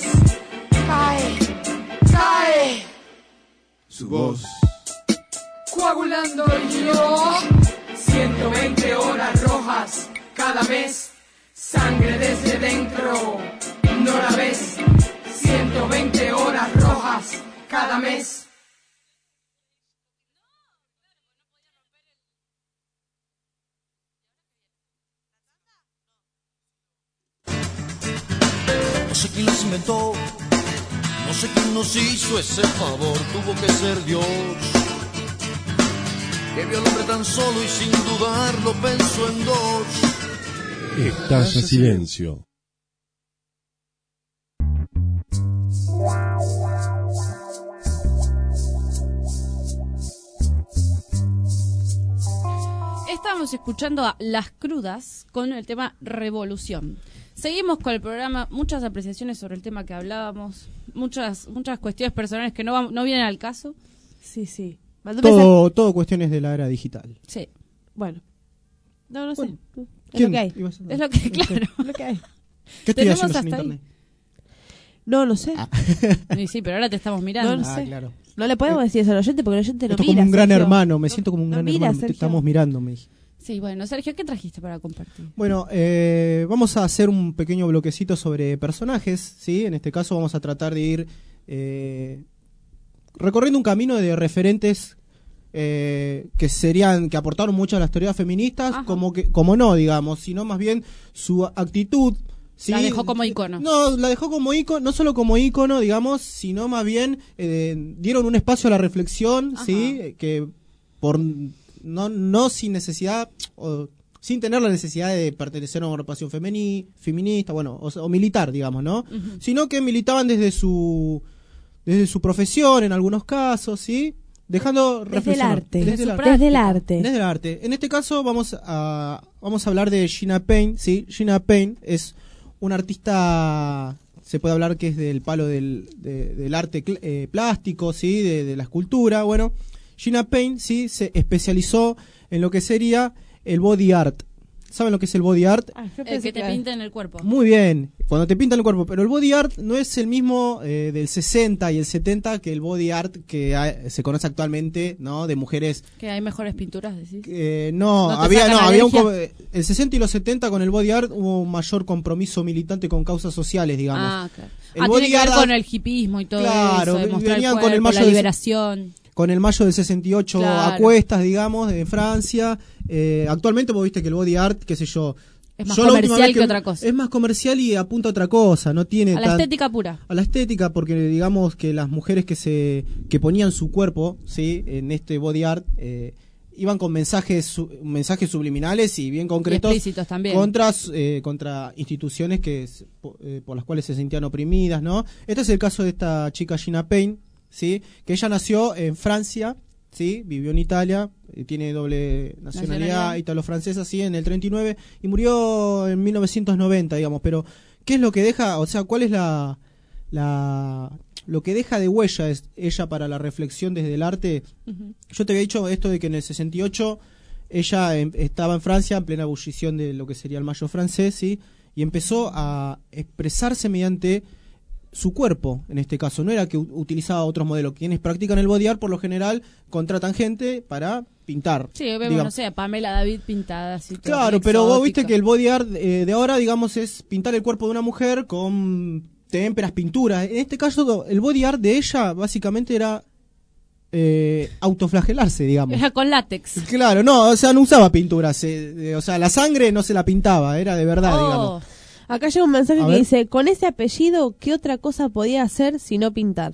Cae su voz. Coagulando yo, 120 horas rojas cada mes, sangre desde dentro, ¿no la ves? 120 horas rojas cada mes. No sé quién los inventó, no sé quién nos hizo ese favor, tuvo que ser Dios. Que vio al hombre tan solo y sin dudarlo pensó en 2. Estalla silencio. Estábamos escuchando a Las Crudas con el tema Revolución. Seguimos con el programa, muchas apreciaciones sobre el tema que hablábamos, muchas cuestiones personales que no vienen al caso. Sí. Todo cuestiones de la era digital. Sí. Bueno. No sé. Es ¿Quién? lo que hay. Es lo que, claro. Lo que hay. ¿Qué estoy haciendo en internet? No sé. Sí, pero ahora te estamos mirando. No sé. Claro. No le podemos decir eso al oyente porque el oyente no Esto mira. como un gran Sergio. hermano, me siento como un gran mira, hermano. Te estamos mirando, me dije. Sí, bueno, Sergio, ¿qué trajiste para compartir? Bueno, vamos a hacer un pequeño bloquecito sobre personajes, ¿sí? En este caso vamos a tratar de ir recorriendo un camino de referentes que aportaron mucho a las teorías feministas, como no, digamos, sino más bien su actitud. ¿Sí? La dejó como ícono. No, la dejó como ícono, no solo como ícono, digamos, sino más bien dieron un espacio a la reflexión, ¿sí? Que por no sin necesidad o sin tener la necesidad de pertenecer a una agrupación feminista, bueno, o militar, digamos, ¿no? Sino que militaban desde su profesión en algunos casos, ¿sí? Dejando reflexionar desde el arte. En este caso vamos a hablar de Gina Payne, ¿sí? Gina Payne es una artista, se puede hablar que es del palo del arte plástico, ¿sí? De la escultura. Bueno, Gina Payne, ¿sí? Se especializó en lo que sería el body art, ¿Saben lo que es el body art? El que te pinta en el cuerpo. Muy bien, cuando te pintan el cuerpo. Pero el body art no es el mismo del 60 y el 70 que el body art que se conoce actualmente, ¿no? De mujeres. Que hay mejores pinturas, decís. Había el 60 y los 70 con el body art hubo un mayor compromiso militante con causas sociales, digamos. Claro. El body tiene que ver art, con el hipismo y todo claro, eso, de venían el cuerpo, con el mayo la liberación. Con el mayo del 68 claro. a cuestas, digamos, en Francia. Actualmente vos viste que el body art, qué sé yo, es más comercial que otra cosa. Es más comercial y apunta a otra cosa, no tiene a la estética pura. A la estética, porque digamos que las mujeres que ponían su cuerpo, ¿sí? En este body art iban con mensajes subliminales y bien concretos, y explícitos también, contra instituciones por las cuales se sentían oprimidas, ¿no? Este es el caso de esta chica Gina Payne, ¿sí? Que ella nació en Francia, ¿sí? Vivió en Italia, tiene doble nacionalidad italo-francesa, sí, en el 39, y murió en 1990, digamos. Pero ¿qué es lo que deja? O sea, ¿cuál es lo que deja de huella es ella para la reflexión desde el arte? Uh-huh. Yo te había dicho esto de que en el 68 ella estaba en Francia en plena ebullición de lo que sería el mayo francés, ¿sí? Y empezó a expresarse mediante su cuerpo, en este caso. No era que utilizaba otros modelos. Quienes practican el body art, por lo general, contratan gente para pintar. Sí, vemos, no sé, Pamela David pintada así. Claro, pero vos viste que el body art de ahora, digamos, es pintar el cuerpo de una mujer con témperas, pinturas. En este caso, el body art de ella, básicamente, era autoflagelarse, digamos. Era con látex. Claro, no, o sea, no usaba pinturas. O sea, la sangre no se la pintaba, era de verdad, digamos. Acá llega un mensaje que dice, con ese apellido, ¿qué otra cosa podía hacer si no pintar?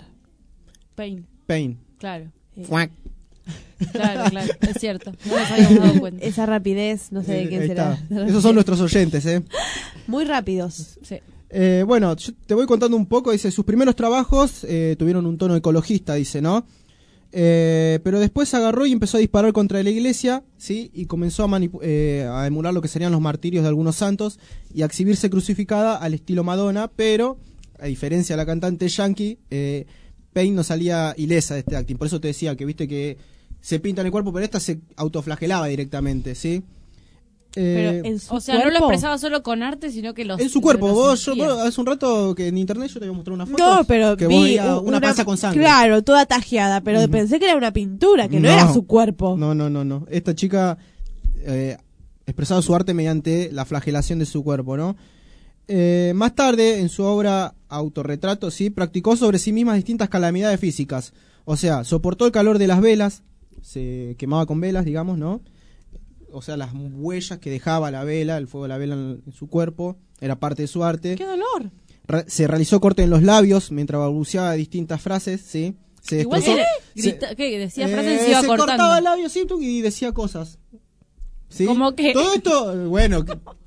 Payne. Claro. Fuac. Claro, es cierto. No nos habíamos dado cuenta. Esa rapidez, no sé de quién será. Esos son nuestros oyentes, Muy rápidos. Sí. Bueno, yo te voy contando un poco. Dice, sus primeros trabajos tuvieron un tono ecologista, dice, ¿no? Pero después agarró y empezó a disparar contra la iglesia, ¿sí? Y comenzó a emular lo que serían los martirios de algunos santos y a exhibirse crucificada al estilo Madonna, pero a diferencia de la cantante yankee, Payne no salía ilesa de este acting. Por eso te decía que viste que se pinta en el cuerpo, pero esta se autoflagelaba directamente, ¿sí? Pero en su cuerpo. No lo expresaba solo con arte, sino que en su cuerpo. Vos hace un rato que en internet yo te voy a mostrar una foto. No, pero que vos veías una panza con sangre. Claro, toda tajeada, pero pensé que era una pintura, que no era su cuerpo. No. Esta chica expresaba su arte mediante la flagelación de su cuerpo, ¿no? Más tarde, en su obra Autorretrato, sí, practicó sobre sí misma distintas calamidades físicas. O sea, soportó el calor de las velas, se quemaba con velas, digamos, ¿no? O sea, las huellas que dejaba la vela, el fuego de la vela en su cuerpo, era parte de su arte. ¡Qué dolor! Se realizó corte en los labios mientras balbuceaba distintas frases, ¿sí? Se destrozó. ¿Qué? Decía frases y se iba cortando. Se cortaba el labio, ¿sí? Y decía cosas. ¿Sí? ¿Cómo que? Todo esto, bueno...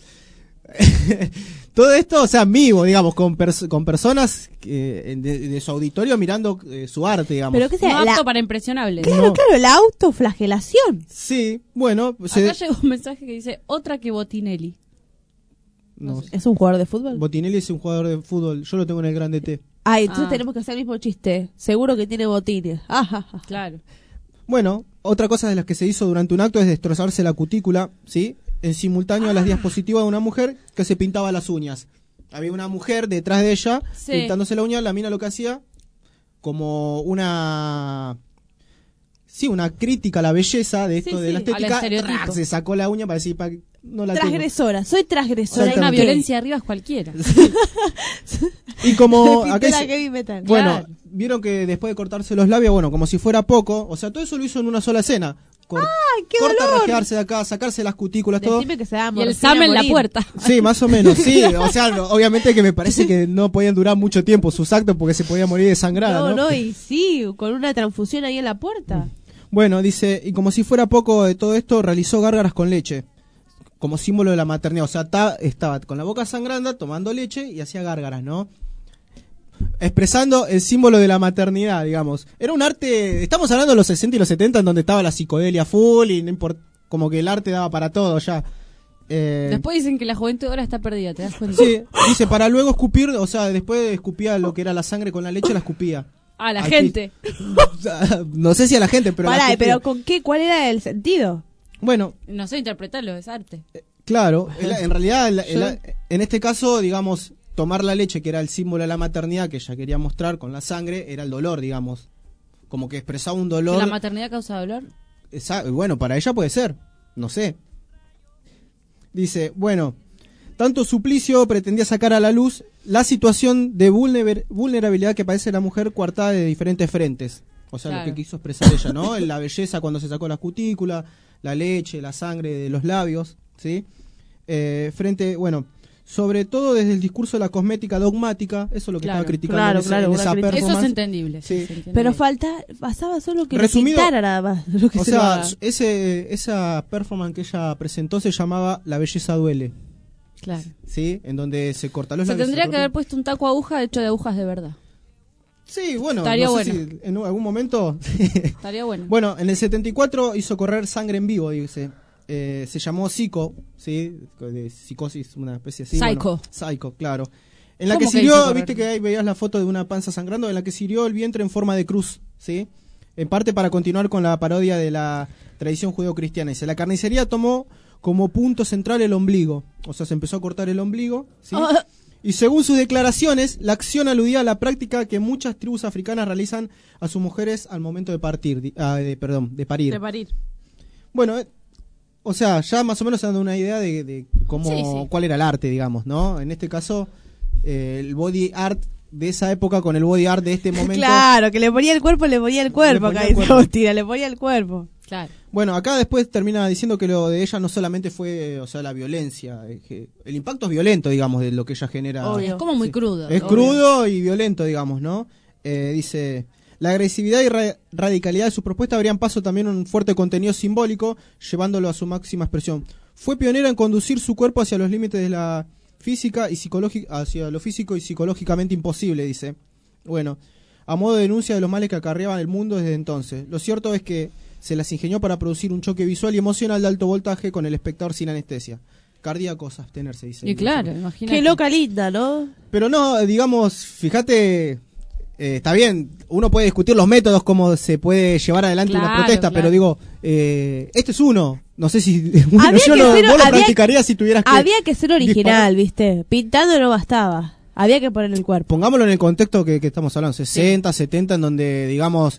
todo esto, o sea, vivo, digamos, con personas de su auditorio mirando su arte, digamos. Pero que sea, apto para impresionables. Claro, la autoflagelación. Sí, bueno. Acá llegó un mensaje que dice, otra que Botinelli. No sé. ¿Es un jugador de fútbol? Botinelli es un jugador de fútbol, yo lo tengo en el Grande T. Entonces tenemos que hacer el mismo chiste. Seguro que tiene botines. Claro. Bueno, otra cosa de las que se hizo durante un acto es destrozarse la cutícula, ¿sí? En simultáneo a las diapositivas de una mujer que se pintaba las uñas. Había una mujer detrás de ella pintándose la uña. La mina lo que hacía como una crítica a la belleza de esto de la estética. Se sacó la uña para decir no la transgresora, soy transgresora. Una violencia arriba es cualquiera. Y como acá heavy metal. Bueno, vieron que después de cortarse los labios, bueno, como si fuera poco, o sea, todo eso lo hizo en una sola escena. ¡Qué rajearse de acá, sacarse las cutículas, todo. Que se y el SAM en la puerta. Sí, más o menos, sí. O sea, obviamente que me parece que no podían durar mucho tiempo sus actos porque se podía morir desangrada, ¿no? Y sí, con una transfusión ahí en la puerta. Bueno, dice, y como si fuera poco de todo esto, realizó gárgaras con leche, como símbolo de la maternidad. O sea, estaba con la boca sangrando, tomando leche y hacía gárgaras, ¿no? Expresando el símbolo de la maternidad, digamos. Era un arte, estamos hablando de los 60 y los 70 en donde estaba la psicodelia full y no importa, como que el arte daba para todo ya. Después dicen que la juventud ahora está perdida, ¿te das cuenta? Sí, dice, para luego escupir, o sea, después escupía lo que era la sangre con la leche, la escupía. A la gente. No sé si a la gente, pero pero ¿con qué? ¿Cuál era el sentido? Bueno. No sé interpretarlo, es arte. Claro, en realidad, en este caso, digamos, tomar la leche, que era el símbolo de la maternidad que ella quería mostrar con la sangre, era el dolor, digamos. Como que expresaba un dolor. ¿La maternidad causa dolor? Bueno, para ella puede ser, no sé. Dice, bueno, tanto suplicio pretendía sacar a la luz la situación de vulnerabilidad que padece la mujer coartada de diferentes frentes. O sea, claro, lo que quiso expresar ella, ¿no? La belleza cuando se sacó la cutícula, la leche, la sangre de los labios, ¿sí? Sobre todo desde el discurso de la cosmética dogmática, eso es lo que estaba criticando en esa performance. Eso es entendible, sí. Pero pasaba solo que pintara nada más. Lo que esa performance que ella presentó se llamaba La belleza duele. Claro. ¿Sí? En donde se corta los labios. Se tendría que haber puesto un taco aguja hecho de agujas de verdad. Sí, bueno, estaría no sé si en algún momento. Estaría bueno. Bueno, en el 74 hizo correr sangre en vivo, dice. Se llamó Psycho, ¿sí? De psicosis, una especie así. Psycho. Psycho, claro. En la que sirió, viste que ahí veías la foto de una panza sangrando, en la que sirió el vientre en forma de cruz, ¿sí? En parte para continuar con la parodia de la tradición judeocristiana. Dice, la carnicería tomó como punto central el ombligo. O sea, se empezó a cortar el ombligo, ¿sí? Y según sus declaraciones, la acción aludía a la práctica que muchas tribus africanas realizan a sus mujeres al momento de parir. De parir. Bueno, o sea, ya más o menos se dan una idea de cómo, cuál era el arte, digamos, ¿no? En este caso, el body art de esa época con el body art de este momento. Claro, que le ponía el cuerpo, le ponía el cuerpo. Claro. Bueno, acá después termina diciendo que lo de ella no solamente fue, o sea, la violencia, el impacto es violento, digamos, de lo que ella genera. Obvio. Es como muy crudo. Es crudo y violento, digamos, ¿no? Dice, la agresividad y radicalidad de sus propuestas abrían paso también a un fuerte contenido simbólico, llevándolo a su máxima expresión. Fue pionera en conducir su cuerpo hacia los límites de la física y psicológica, hacia lo físico y psicológicamente imposible, dice. Bueno, a modo de denuncia de los males que acarreaban el mundo desde entonces. Lo cierto es que se las ingenió para producir un choque visual y emocional de alto voltaje con el espectador sin anestesia. Cardíacos, abstenerse, dice. Y claro, imagínate. Qué loca linda, ¿no? Pero no, digamos, fíjate, está bien, uno puede discutir los métodos, cómo se puede llevar adelante una protesta, pero digo, este es uno. No sé si vos lo practicarías si tuvieras que... Había que ser original, ¿viste? Pintando no bastaba. Había que poner el cuerpo. Pongámoslo en el contexto que estamos hablando, 60, 70, en donde, digamos,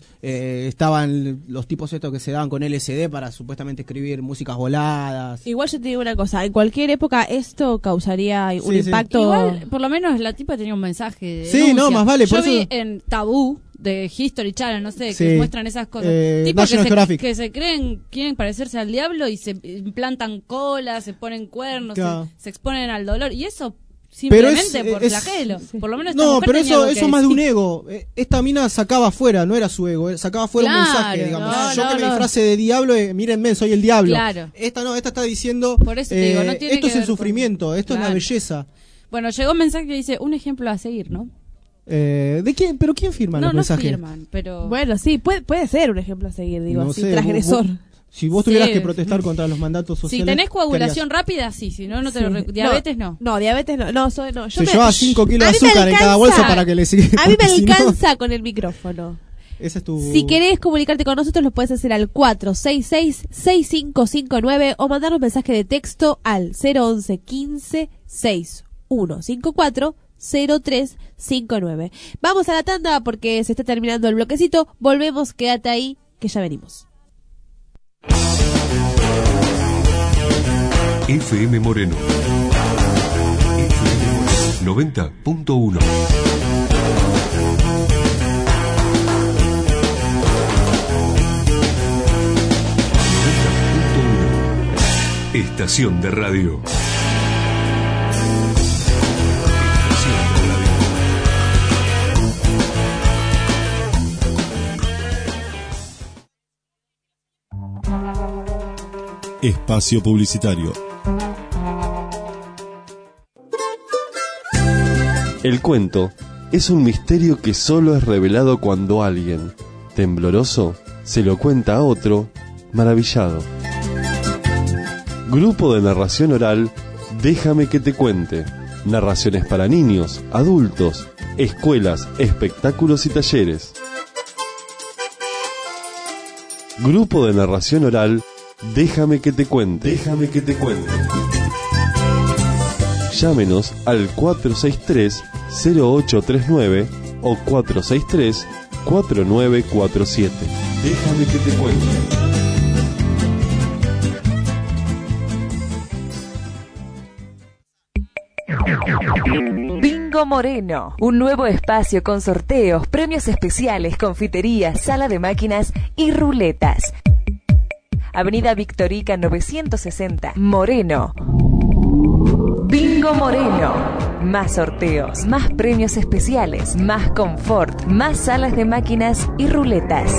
estaban los tipos estos que se daban con LSD para supuestamente escribir músicas voladas. Igual yo te digo una cosa, en cualquier época esto causaría un impacto... Igual, por lo menos la tipa tenía un mensaje de Sí, denuncia. no, más vale. Yo vi en Tabú, de History Channel, no sé, que muestran esas cosas. Tipos que se creen, quieren parecerse al diablo y se implantan colas, se ponen cuernos, se exponen al dolor. Y eso... Simplemente por flagelo. Por lo menos no, pero eso es más de un ego. Esta mina sacaba afuera, no era su ego, sacaba afuera un mensaje, digamos. Yo me disfrace de diablo, mírenme, soy el diablo. Claro. Esta está diciendo, por eso te digo, no tiene esto que es el sufrimiento, esto es la belleza. Bueno, llegó un mensaje que dice, un ejemplo a seguir, ¿no? ¿De quién? ¿Pero quién firma los mensajes? No firman, pero... Bueno, sí, puede ser un ejemplo a seguir, digo, no así, transgresor. Si vos tuvieras que protestar contra los mandatos sociales... Si tenés coagulación rápida, sí. Si no, te lo diabetes no. No, diabetes no. No, se lleva 5 kilos de azúcar en cada bolsa para que le siga. A mí me alcanza con el micrófono. Ese es tu... Si querés comunicarte con nosotros, lo puedes hacer al 466-6559 o mandar un mensaje de texto al 011 15 6154 0359. Vamos a la tanda porque se está terminando el bloquecito. Volvemos, quédate ahí, que ya venimos. FM Moreno 90.1. Estación de radio. Espacio publicitario. El cuento es un misterio que solo es revelado cuando alguien, tembloroso, se lo cuenta a otro, maravillado. Grupo de narración oral, Déjame que te cuente. Narraciones para niños, adultos, escuelas, espectáculos y talleres. Grupo de narración oral, Déjame que te cuente. Déjame que te cuente. Llámenos al 463-0839 o 463-4947. Déjame que te cuente. Bingo Moreno, un nuevo espacio con sorteos, premios especiales, confiterías, sala de máquinas y ruletas. Avenida Victorica 960, Moreno. Bingo Moreno. Más sorteos, más premios especiales, más confort, más salas de máquinas y ruletas.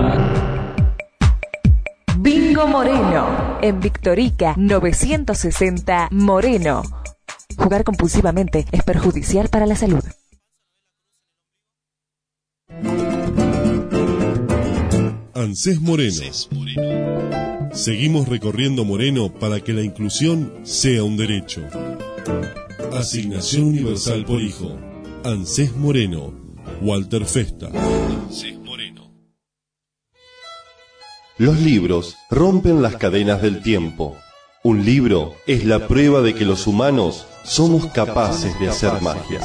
Bingo Moreno, en Victorica 960, Moreno. Jugar compulsivamente es perjudicial para la salud. ANSES Moreno. Seguimos recorriendo Moreno para que la inclusión sea un derecho. Asignación universal por hijo. ANSES Moreno. Walter Festa. ANSES Moreno. Los libros rompen las cadenas del tiempo. Un libro es la prueba de que los humanos somos capaces de hacer magia.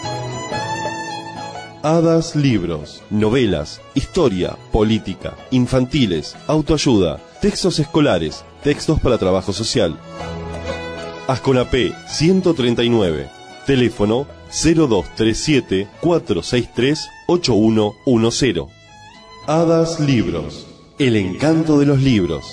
Hadas Libros, novelas, historia, política, infantiles, autoayuda, textos escolares, textos para trabajo social. Asconapé 139, teléfono 0237-463-8110. Hadas Libros, el encanto de los libros.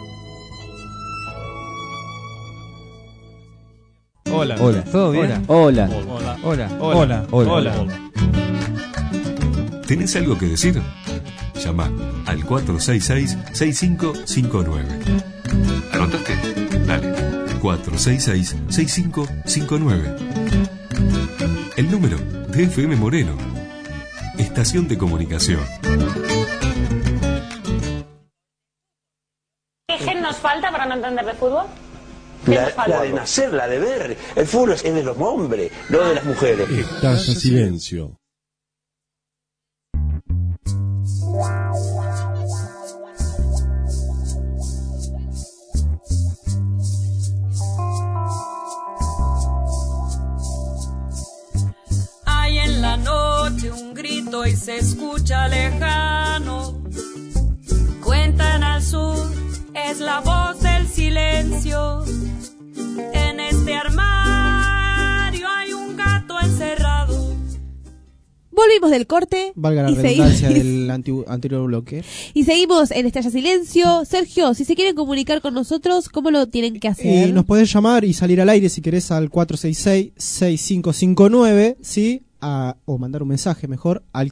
Hola. Hola. ¿Todo bien? Hola. Hola. Hola. Hola. Hola. Hola. ¿Tenés algo que decir? Llama al 466-6559. ¿Anotaste? Dale. 466-6559. El número de FM Moreno. Estación de comunicación. ¿Qué gen nos falta para no entender de fútbol? La de nacer, la de ver. El fútbol es de los hombres, no de las mujeres. Estás en silencio. Hay en la noche un grito y se escucha lejano. Cuentan al sur, es la voz del silencio. En este armario hay un gato encerrado. Volvimos del corte. Valga la redundancia del anterior bloque. Y seguimos en Estalla Silencio. Sergio, si se quieren comunicar con nosotros, ¿cómo lo tienen que hacer? Nos podés llamar y salir al aire si querés al 466-6559, ¿sí? O mandar un mensaje mejor al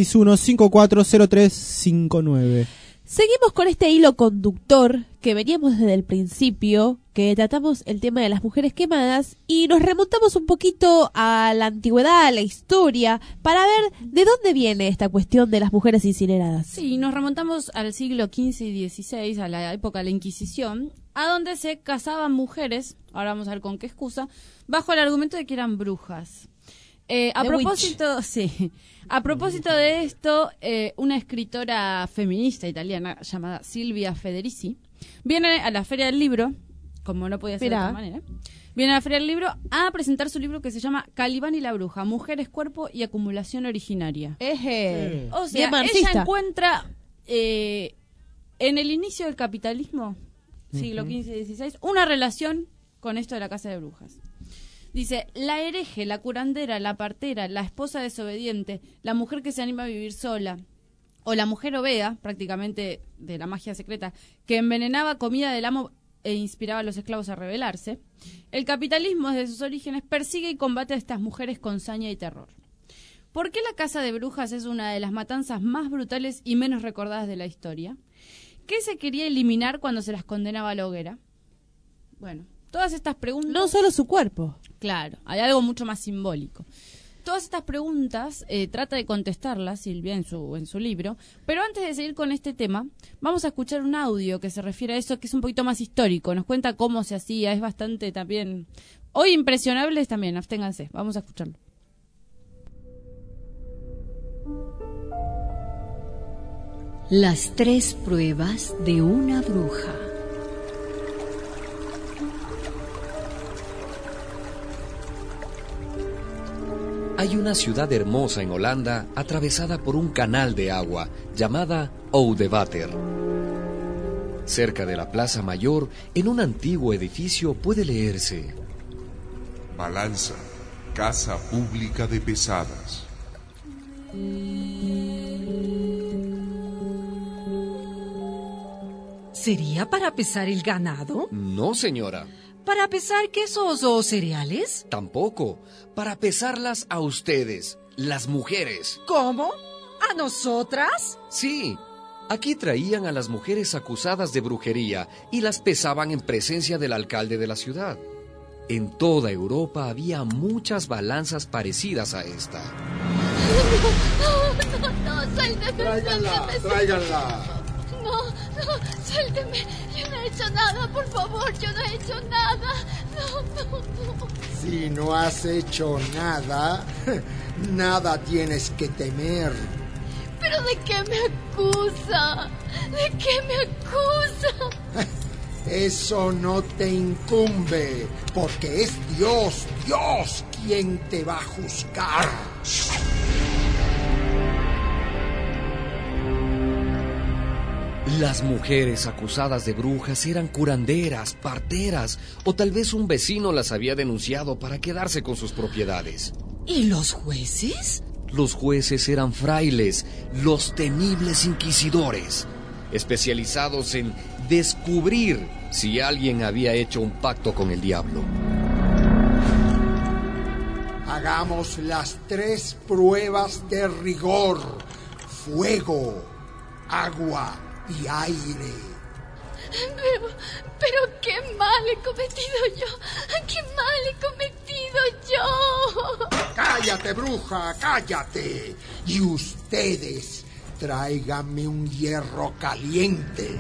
1561-540359. Seguimos con este hilo conductor que veníamos desde el principio, que tratamos el tema de las mujeres quemadas y nos remontamos un poquito a la antigüedad, a la historia, para ver de dónde viene esta cuestión de las mujeres incineradas. Sí, nos remontamos al siglo XV y XVI, a la época de la Inquisición, a donde se casaban mujeres, ahora vamos a ver con qué excusa, bajo el argumento de que eran brujas. A propósito de esto, una escritora feminista italiana llamada Silvia Federici viene a la Feria del Libro, como no podía ser de otra manera, viene a la Feria del Libro a presentar su libro que se llama Calibán y la bruja, mujeres, cuerpo y acumulación originaria. O sea, ella encuentra en el inicio del capitalismo, siglo XV y XVI, una relación con esto de la casa de brujas. Dice, la hereje, la curandera, la partera, la esposa desobediente, la mujer que se anima a vivir sola, o la mujer obea, prácticamente de la magia secreta, que envenenaba comida del amo e inspiraba a los esclavos a rebelarse. El capitalismo, desde sus orígenes, persigue y combate a estas mujeres con saña y terror. ¿Por qué la caza de brujas es una de las matanzas más brutales y menos recordadas de la historia? ¿Qué se quería eliminar cuando se las condenaba a la hoguera? Bueno, todas estas preguntas... No solo su cuerpo. Claro, hay algo mucho más simbólico. Todas estas preguntas trata de contestarlas Silvia en su libro, pero antes de seguir con este tema, vamos a escuchar un audio que se refiere a eso, que es un poquito más histórico, nos cuenta cómo se hacía, es bastante también... Hoy impresionables también, absténganse, vamos a escucharlo. Las 3 pruebas de una bruja. Hay una ciudad hermosa en Holanda atravesada por un canal de agua llamada Oudewater. Cerca de la Plaza Mayor, en un antiguo edificio puede leerse: Balanza, casa pública de pesadas. ¿Sería para pesar el ganado? No, señora. ¿Para pesar quesos o cereales? Tampoco. Para pesarlas a ustedes, las mujeres. ¿Cómo? ¿A nosotras? Sí. Aquí traían a las mujeres acusadas de brujería y las pesaban en presencia del alcalde de la ciudad. En toda Europa había muchas balanzas parecidas a esta. No, suélteme. Tráiganla. No, suélteme. Yo no he hecho nada, por favor, yo no he hecho nada. No. Si no has hecho nada, nada tienes que temer. ¿Pero de qué me acusa? ¿De qué me acusa? Eso no te incumbe, porque es Dios quien te va a juzgar. Las mujeres acusadas de brujas eran curanderas, parteras, o tal vez un vecino las había denunciado para quedarse con sus propiedades. ¿Y los jueces? Los jueces eran frailes, los temibles inquisidores, especializados en descubrir si alguien había hecho un pacto con el diablo. Hagamos las 3 pruebas de rigor: fuego, agua y aire. Pero qué mal he cometido yo. Qué mal he cometido yo. Cállate, bruja, cállate. Y ustedes, tráiganme un hierro caliente.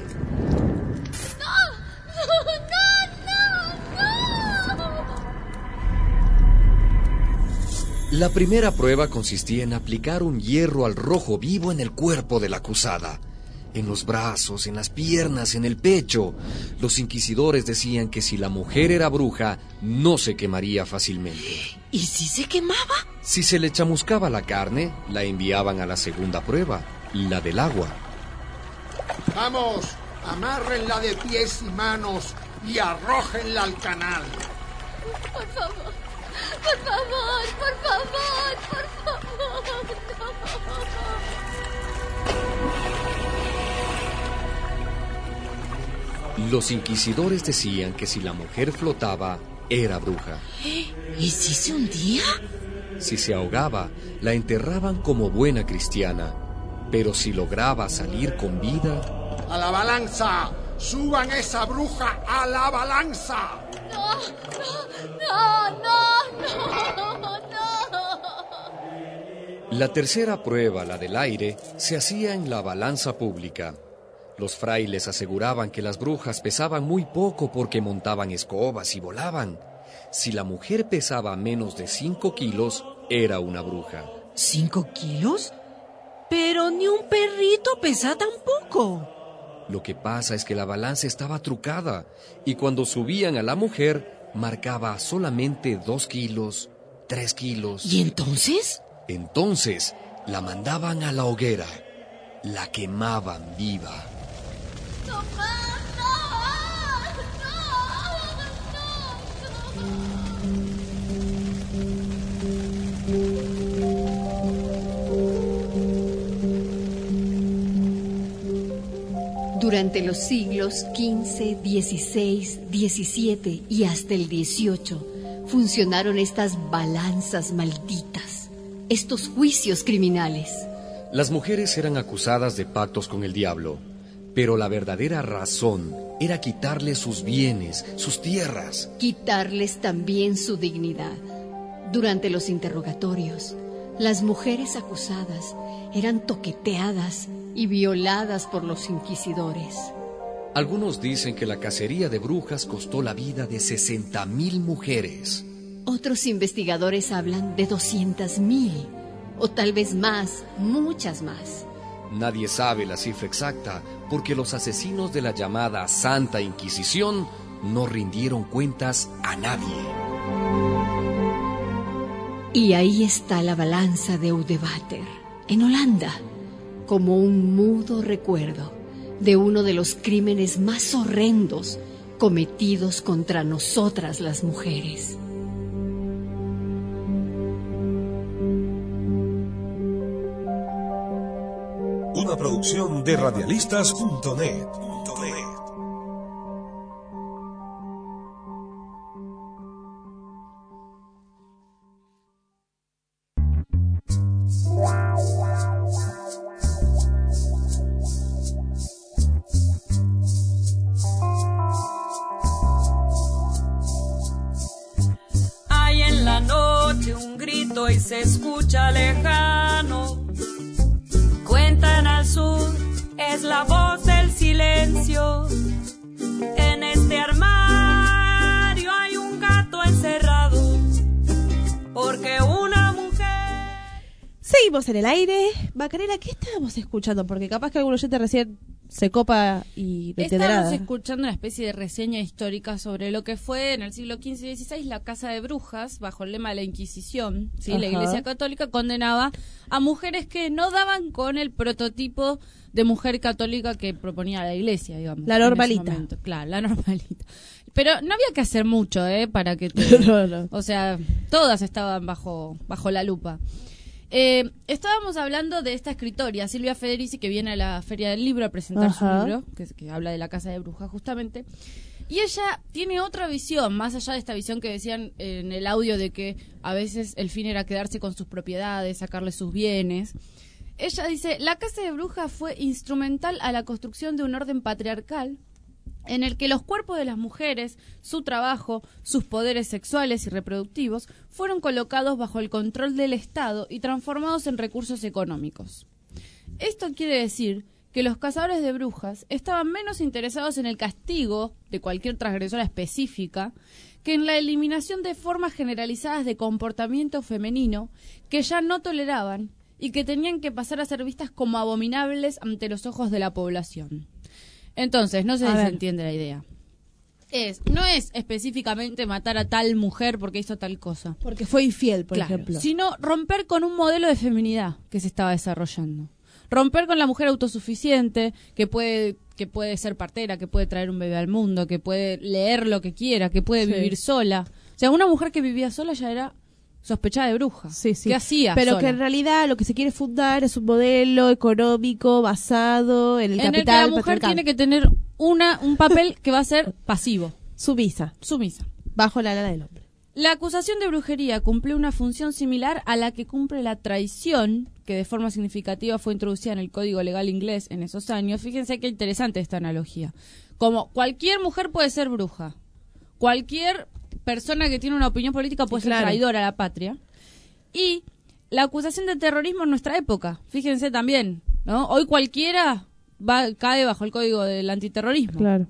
La primera prueba consistía en aplicar un hierro al rojo vivo en el cuerpo de la acusada. En los brazos, en las piernas, en el pecho. Los inquisidores decían que si la mujer era bruja, no se quemaría fácilmente. ¿Y si se quemaba? Si se le chamuscaba la carne, la enviaban a la segunda prueba, la del agua. Vamos, amárrenla de pies y manos y arrójenla al canal. Por favor, por favor, por favor, por favor, no. Los inquisidores decían que si la mujer flotaba, era bruja. ¿Y si se hundía? Si se ahogaba, la enterraban como buena cristiana. Pero si lograba salir con vida... ¡A la balanza! ¡Suban esa bruja a la balanza! No. La tercera prueba, la del aire, se hacía en la balanza pública. Los frailes aseguraban que las brujas pesaban muy poco porque montaban escobas y volaban. Si la mujer pesaba menos de 5 kilos, era una bruja. ¿5 kilos? Pero ni un perrito pesa tan poco. Lo que pasa es que la balanza estaba trucada y cuando subían a la mujer, marcaba solamente 2 kilos, 3 kilos. ¿Y entonces? Entonces, la mandaban a la hoguera. La quemaban viva. Durante los siglos XV, XVI, XVII y hasta el XVIII funcionaron estas balanzas malditas, estos juicios criminales. Las mujeres eran acusadas de pactos con el diablo, pero la verdadera razón era quitarles sus bienes, sus tierras. Quitarles también su dignidad. Durante los interrogatorios, las mujeres acusadas eran toqueteadas y violadas por los inquisidores. Algunos dicen que la cacería de brujas costó la vida de 60,000 mujeres. Otros investigadores hablan de 200,000, o tal vez más, muchas más. Nadie sabe la cifra exacta porque los asesinos de la llamada Santa Inquisición no rindieron cuentas a nadie. Y ahí está la balanza de Udewater, en Holanda, como un mudo recuerdo de uno de los crímenes más horrendos cometidos contra nosotras las mujeres. Una producción de radialistas.net. Hay en la noche un grito y se escucha lejano. Cuentan al sur, es la voz del silencio. En este armario hay un gato encerrado, porque una mujer... Seguimos en el aire. Macarena, ¿qué estábamos escuchando? Porque capaz que algún oyente recién se copa y no entiende Estamos nada. escuchando una especie de reseña histórica sobre lo que fue en el siglo XV y XVI la Casa de Brujas, bajo el lema de la Inquisición. ¿Sí? La Iglesia Católica condenaba a mujeres que no daban con el prototipo de mujer católica que proponía la Iglesia, digamos. La normalita. Claro, la normalita. Pero no había que hacer mucho, para que No. O sea, todas estaban bajo la lupa. Estábamos hablando de esta escritora, Silvia Federici, que viene a la Feria del Libro a presentar su libro, que habla de la Casa de Brujas justamente. Y ella tiene otra visión, más allá de esta visión que decían en el audio de que a veces el fin era quedarse con sus propiedades, sacarle sus bienes. Ella dice, la Casa de Brujas fue instrumental a la construcción de un orden patriarcal en el que los cuerpos de las mujeres, su trabajo, sus poderes sexuales y reproductivos fueron colocados bajo el control del Estado y transformados en recursos económicos. Esto quiere decir que los cazadores de brujas estaban menos interesados en el castigo de cualquier transgresora específica que en la eliminación de formas generalizadas de comportamiento femenino que ya no toleraban y que tenían que pasar a ser vistas como abominables ante los ojos de la población. Entonces, no sé si se entiende la idea. No es específicamente matar a tal mujer porque hizo tal cosa. Porque fue infiel, por ejemplo. Sino romper con un modelo de feminidad que se estaba desarrollando. Romper con la mujer autosuficiente, que puede ser partera, que puede traer un bebé al mundo, que puede leer lo que quiera, que puede vivir sola. O sea, una mujer que vivía sola ya era sospechada de bruja. Sí. ¿Qué hacía? Pero sola? que en realidad lo que se quiere fundar es un modelo económico basado en el capital en el que la mujer tiene que tener un papel que va a ser pasivo. Sumisa. Bajo la lana del hombre. La acusación de brujería cumple una función similar a la que cumple la traición, que de forma significativa fue introducida en el Código Legal inglés en esos años. Fíjense qué interesante esta analogía. Como cualquier mujer puede ser bruja, cualquier persona que tiene una opinión política puede ser traidora a la patria. Y la acusación de terrorismo en nuestra época, fíjense también, ¿no? Hoy cualquiera cae bajo el Código del Antiterrorismo. Claro.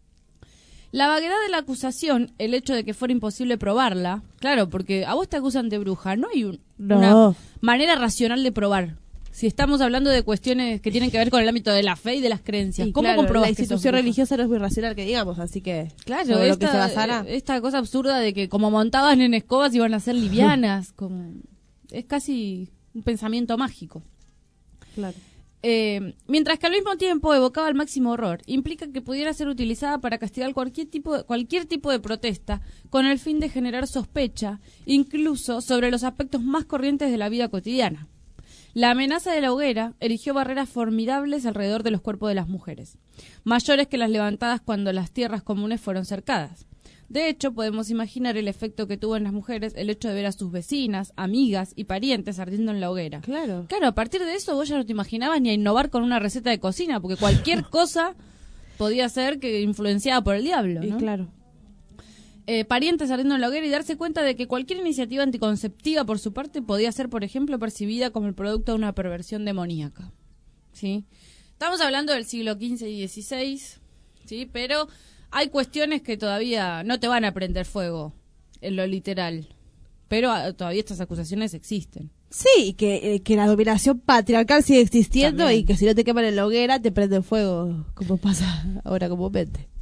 La vaguedad de la acusación, el hecho de que fuera imposible probarla, claro, porque a vos te acusan de bruja, no hay una manera racional de probar. Si estamos hablando de cuestiones que tienen que ver con el ámbito de la fe y de las creencias, ¿cómo comprobás la institución religiosa no es muy racional que digamos, así que claro, esta cosa absurda de que como montaban en escobas iban a ser livianas, como es casi un pensamiento mágico. Claro. Mientras que al mismo tiempo evocaba el máximo horror, implica que pudiera ser utilizada para castigar cualquier tipo de protesta con el fin de generar sospecha, incluso sobre los aspectos más corrientes de la vida cotidiana. La amenaza de la hoguera erigió barreras formidables alrededor de los cuerpos de las mujeres, mayores que las levantadas cuando las tierras comunes fueron cercadas. De hecho, podemos imaginar el efecto que tuvo en las mujeres el hecho de ver a sus vecinas, amigas y parientes ardiendo en la hoguera. Claro, a partir de eso vos ya no te imaginabas ni a innovar con una receta de cocina, porque cualquier cosa podía ser que influenciada por el diablo, ¿no? Claro. Parientes ardiendo en la hoguera y darse cuenta de que cualquier iniciativa anticonceptiva por su parte podía ser, por ejemplo, percibida como el producto de una perversión demoníaca. ¿Sí? Estamos hablando del siglo XV y XVI, ¿sí? Pero hay cuestiones que todavía no te van a prender fuego en lo literal, pero todavía estas acusaciones existen. Sí, que la dominación patriarcal sigue existiendo. También. Y que si no te queman en la hoguera te prenden fuego, como pasa ahora comúnmente.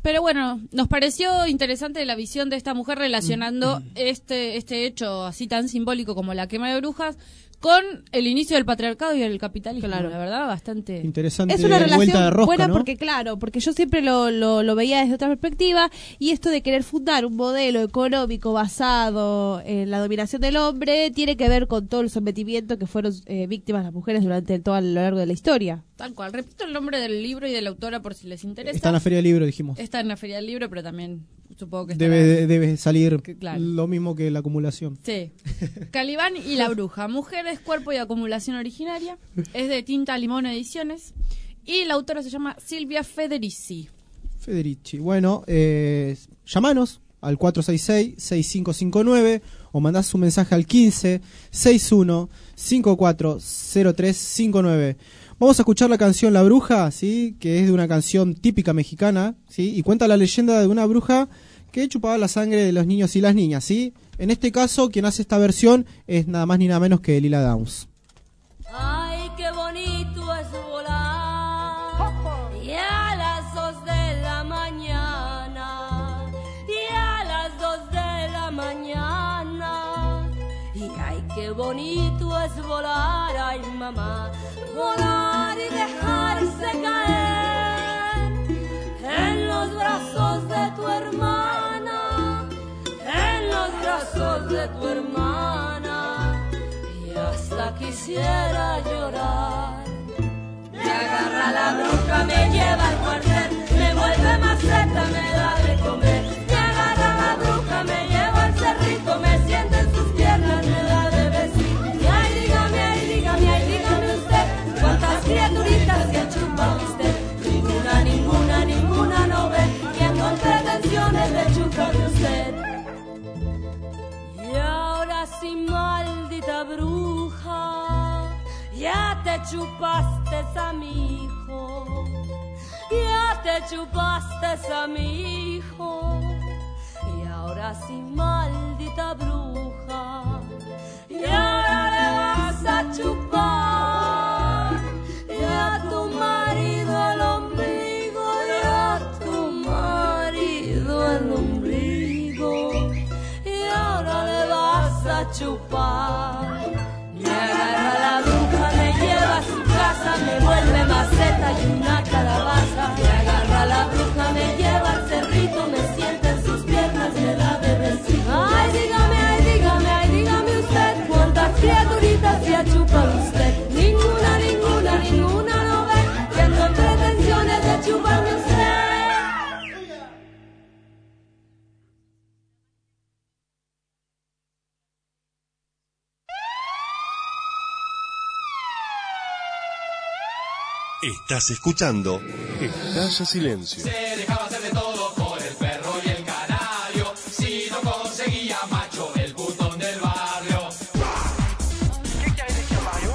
Pero bueno, nos pareció interesante la visión de esta mujer relacionando este hecho así tan simbólico como la quema de brujas con el inicio del patriarcado y el capitalismo. Claro. La verdad, bastante interesante. Es una relación vuelta de rosca, buena, ¿no? porque yo siempre lo veía desde otra perspectiva, y esto de querer fundar un modelo económico basado en la dominación del hombre tiene que ver con todo el sometimiento que fueron víctimas las mujeres durante todo a lo largo de la historia. Tal cual. Repito el nombre del libro y de la autora por si les interesa. Está en la Feria del Libro, dijimos. Está en la Feria del Libro, pero también supongo que debe salir claro. Lo mismo que la acumulación. Sí. Calibán y la bruja, mujeres, cuerpo y acumulación originaria. Es de Tinta Limón Ediciones. Y la autora se llama Silvia Federici. Bueno, llamanos al 466-6559 o mandás un mensaje al 15-61-540359. Vamos a escuchar la canción La Bruja, ¿sí? Que es de una canción típica mexicana, ¿sí? Y cuenta la leyenda de una bruja que chupaba la sangre de los niños y las niñas, ¿sí? En este caso, quien hace esta versión es nada más ni nada menos que Lila Downs. Ay, qué bonito es volar, y a las 2 de la mañana, y a las 2 de la mañana, y ay, qué bonito es volar, ay mamá, volar y dejarse caer en los brazos de tu hermana, en los brazos de tu hermana, y hasta quisiera llorar. Me agarra la bruja, me lleva al cuartel, me vuelve maceta, me da de comer. Me agarra la bruja, me lleva al cerrito, me siente en sus piernas, me da de besito. Y ay, dígame, usted, ¿cuántas criaturitas se ha chupado usted? Ninguna no ve, quien con pretensiones le chupa de usted. Y ahora sí, maldita bruja, ya te chupaste a mi hijo, ya te chupaste a mi hijo. Y ahora sí, maldita bruja, y ahora le vas a chupar y a tu marido el ombligo, y a tu marido el ombligo, y ahora le vas a chupar. Me agarra la bruja, me lleva a su casa, me vuelve maceta y una calabaza. Me agarra la bruja, me lleva al cerrito, me sienta en sus piernas, me da de besito. Ay, dígame usted, ¿cuántas criaturitas se ha chupado usted? Ninguna no ve, que con pretensiones de chuparme usted. Estás escuchando Estalla Silencio. Se dejaba hacer de todo por el perro y el canario. Si no conseguía macho, el putón del barrio. ¿Qué quieres decir, Mario?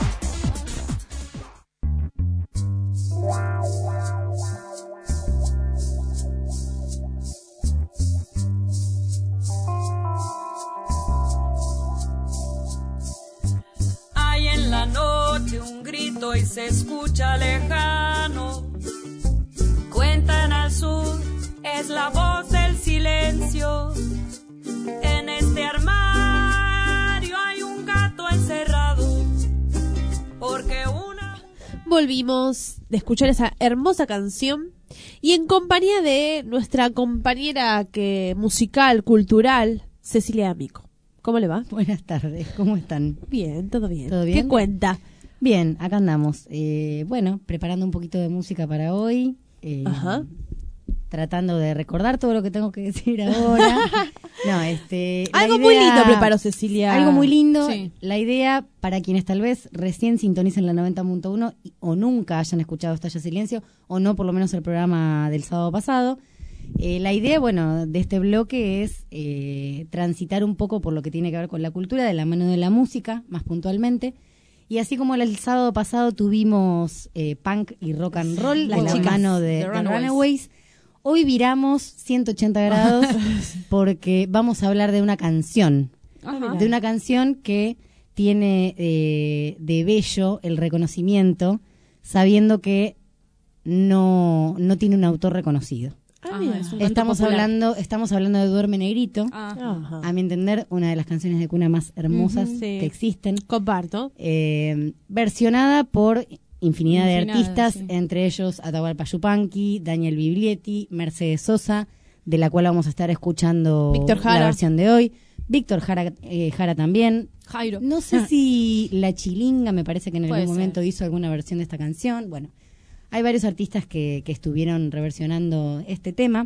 Hay en la noche un grito y se escucha lejano. Cuentan al sur, es la voz del silencio. En este armario hay un gato encerrado. Porque una... Volvimos de escuchar esa hermosa canción y en compañía de nuestra compañera musical, cultural, Cecilia D'Amico. ¿Cómo le va? Buenas tardes, ¿cómo están? Bien, todo bien. ¿Todo bien? ¿Qué cuenta? Bien, acá andamos. Bueno, preparando un poquito de música para hoy. Ajá. Tratando de recordar todo lo que tengo que decir ahora. No, algo muy lindo preparó Cecilia. Algo muy lindo. Sí. La idea, para quienes tal vez recién sintonicen la 90.1 o nunca hayan escuchado Estalla Silencio, o no por lo menos el programa del sábado pasado, la idea, bueno, de este bloque es transitar un poco por lo que tiene que ver con la cultura, de la mano de la música, más puntualmente. Y así como el sábado pasado tuvimos punk y rock and roll, de la mano de Runaways, hoy viramos 180 grados porque vamos a hablar de una canción. Ajá. De una canción que tiene de bello el reconocimiento, sabiendo que no tiene un autor reconocido. es un canto popular. Estamos hablando de Duerme Negrito. Ajá. A mi entender, una de las canciones de cuna más hermosas que existen. Comparto. Versionada por infinidad de artistas, sí. entre ellos Atahualpa Yupanqui, Daniel Biglietti, Mercedes Sosa, de la cual vamos a estar escuchando Víctor Jara. la versión de hoy. Víctor Jara también. Jairo. No sé si La Chilinga, me parece que en Puede algún ser. momento hizo alguna versión de esta canción. Bueno, hay varios artistas que estuvieron reversionando este tema.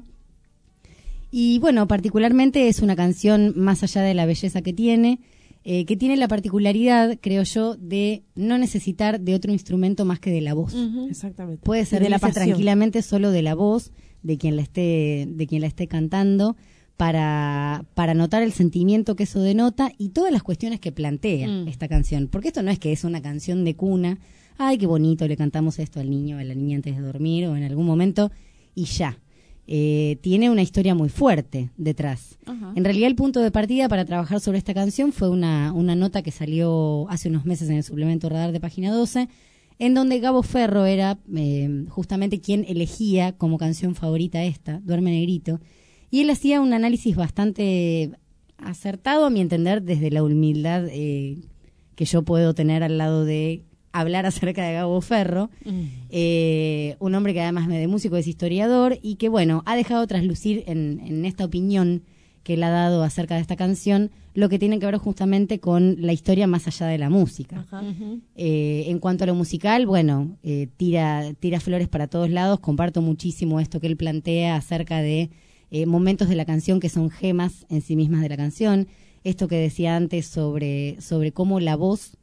Y bueno, particularmente es una canción más allá de la belleza que tiene la particularidad, creo yo, de no necesitar de otro instrumento más que de la voz. Exactamente. Puede Y de la servirse pasión. tranquilamente solo de la voz de quien la esté cantando para notar el sentimiento que eso denota y todas las cuestiones que plantea esta canción. Porque esto no es que es una canción de cuna, ay, qué bonito, le cantamos esto al niño o a la niña antes de dormir o en algún momento y ya. Tiene una historia muy fuerte detrás. Ajá. En realidad el punto de partida para trabajar sobre esta canción fue una nota que salió hace unos meses en el suplemento Radar de Página 12, en donde Gabo Ferro era justamente quien elegía como canción favorita esta, Duerme Negrito, y él hacía un análisis bastante acertado, a mi entender, desde la humildad que yo puedo tener al lado de hablar acerca de Gabo Ferro, un hombre que además de músico es historiador y que, bueno, ha dejado traslucir en esta opinión que él ha dado acerca de esta canción lo que tiene que ver justamente con la historia más allá de la música. En cuanto a lo musical, bueno, tira flores para todos lados, comparto muchísimo esto que él plantea acerca de momentos de la canción que son gemas en sí mismas de la canción, esto que decía antes sobre cómo la voz